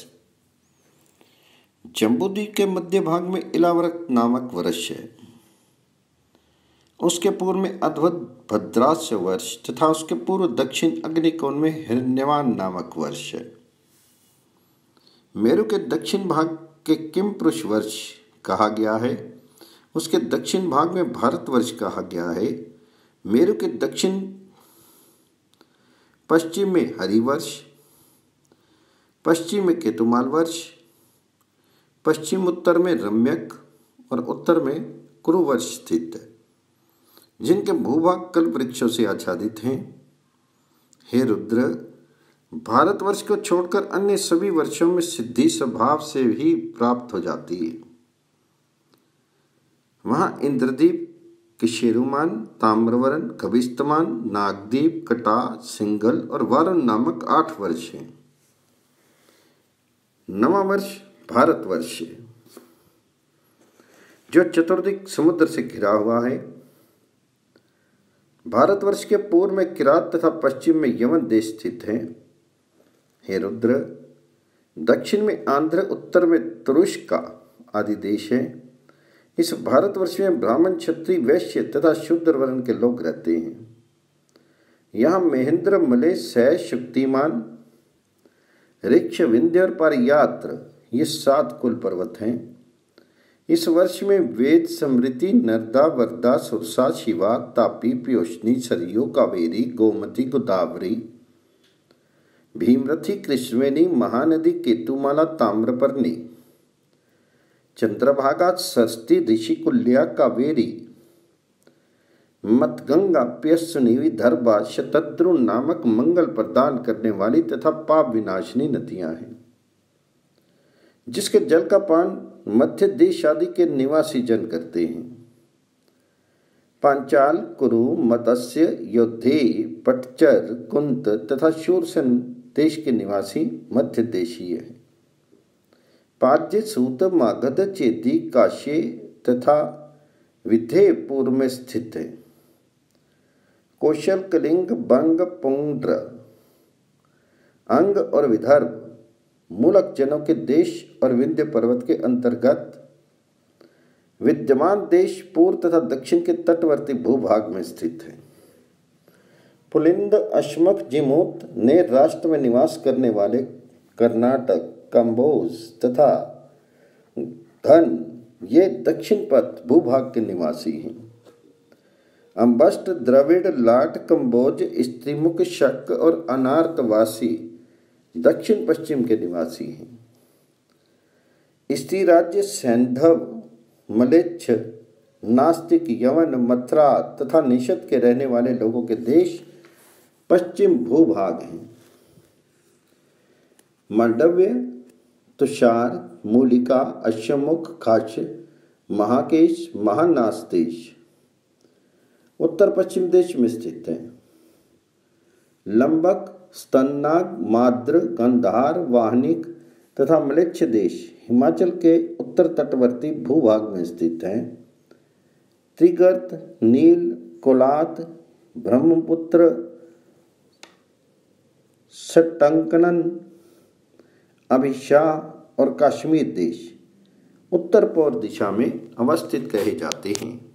[SPEAKER 1] जम्बूद्वीप के मध्य भाग में इलाव्रत नामक वर्ष है। उसके पूर्व में अद्भुत भद्रास्य वर्ष तथा उसके पूर्व दक्षिण अग्निकोण में हिरण्यवान नामक वर्ष है। मेरु के दक्षिण भाग के किम पुरुष वर्ष कहा गया है। उसके दक्षिण भाग में भारतवर्ष कहा गया है। मेरु के दक्षिण पश्चिम में हरिवर्ष, पश्चिम में केतुमाल वर्ष, पश्चिम उत्तर में रम्यक और उत्तर में कुरुवर्ष स्थित है, जिनके भूभाग कल्प वृक्षों से आच्छादित हैं। हे रुद्र, भारतवर्ष को छोड़कर अन्य सभी वर्षों में सिद्धि स्वभाव से ही प्राप्त हो जाती है। वहां इंद्रदीप, किशेरुमान, ताम्रवरण, कविस्तमान, नागदीप, कटा, सिंगल और वारुण नामक 8 वर्ष हैं। 9वां वर्ष भारतवर्ष है, जो चतुर्दिक समुद्र से घिरा हुआ है। भारतवर्ष के पूर्व में किरात तथा पश्चिम में यमन देश स्थित हैं। हे रुद्र, दक्षिण में आंध्र, उत्तर में तुरुष्का आदि देश हैं। इस भारतवर्ष में ब्राह्मण, क्षत्रिय, वैश्य तथा शूद्र वर्ण के लोग रहते हैं। यहाँ महेंद्र, मलेश, सैश, शक्तिमान, ऋक्ष, विंध्य और पारियात्र ये 7 कुल पर्वत हैं। इस वर्ष में वेद, समृति, नर्मदा, वर्धा, सुरसा, शिवा, तापी, पयोष्णी, सरयू, कावेरी, गोमती, गोदावरी, भीमरथी, कृष्णवेणी, महानदी, केतुमाला, ताम्रपर्णी, चंद्रभागा, सरस्वती, ऋषिकुल्या, कावेरी, मतगंगा, पयस्विनी, विदर्भा, शतद्रु नामक मंगल प्रदान करने वाली तथा पाप विनाशिनी नदियां हैं, जिसके जल का पान मध्य देश आदि के निवासी जन करते हैं। पांचाल, कुरु, मत्स्य, योद्धेय, पटचर, कुंत तथा शूरसेन देश के निवासी मध्य देशीय हैं। पाद्य, सूत, मागध, चेदी, काश्य तथा विधेय पूर्व में स्थित है। कौशल, कलिंग, बंग, पुंड्र, अंग और विदर्भ मूलक जनों के देश और विंध्य पर्वत के अंतर्गत विद्यमान देश पूर्व तथा दक्षिण के तटवर्ती भूभाग में स्थित है। पुलिंद, अश्मक, जिमूत ने राष्ट्र में निवास करने वाले कर्नाटक, कंबोज तथा घन ये दक्षिण पथ भूभाग के निवासी हैं। अम्बस्ट, द्रविड़, लाट, कंबोज, स्त्रीमुख, शक और अनार्तवासी दक्षिण पश्चिम के निवासी हैं। स्त्री राज्य सैंधव, मलेच्छ, नास्तिक, यवन, मथुरा तथा निषद के रहने वाले लोगों के देश पश्चिम भूभाग हैं। मांडव्य, तुषार, मूलिका, अश्वमुख, खाच, महाकेश, महानास देश उत्तर पश्चिम देश में स्थित हैं। लंबक, स्तन्नाग, माद्र, गंधार, वाहनिक तथा म्लेच्छ देश हिमाचल के उत्तर तटवर्ती भूभाग में स्थित हैं। त्रिगर्त, नील, कोलात, ब्रह्मपुत्र, सट्टंकनन, अभिशाह और कश्मीर देश उत्तर पूर्व दिशा में अवस्थित कहे जाते हैं।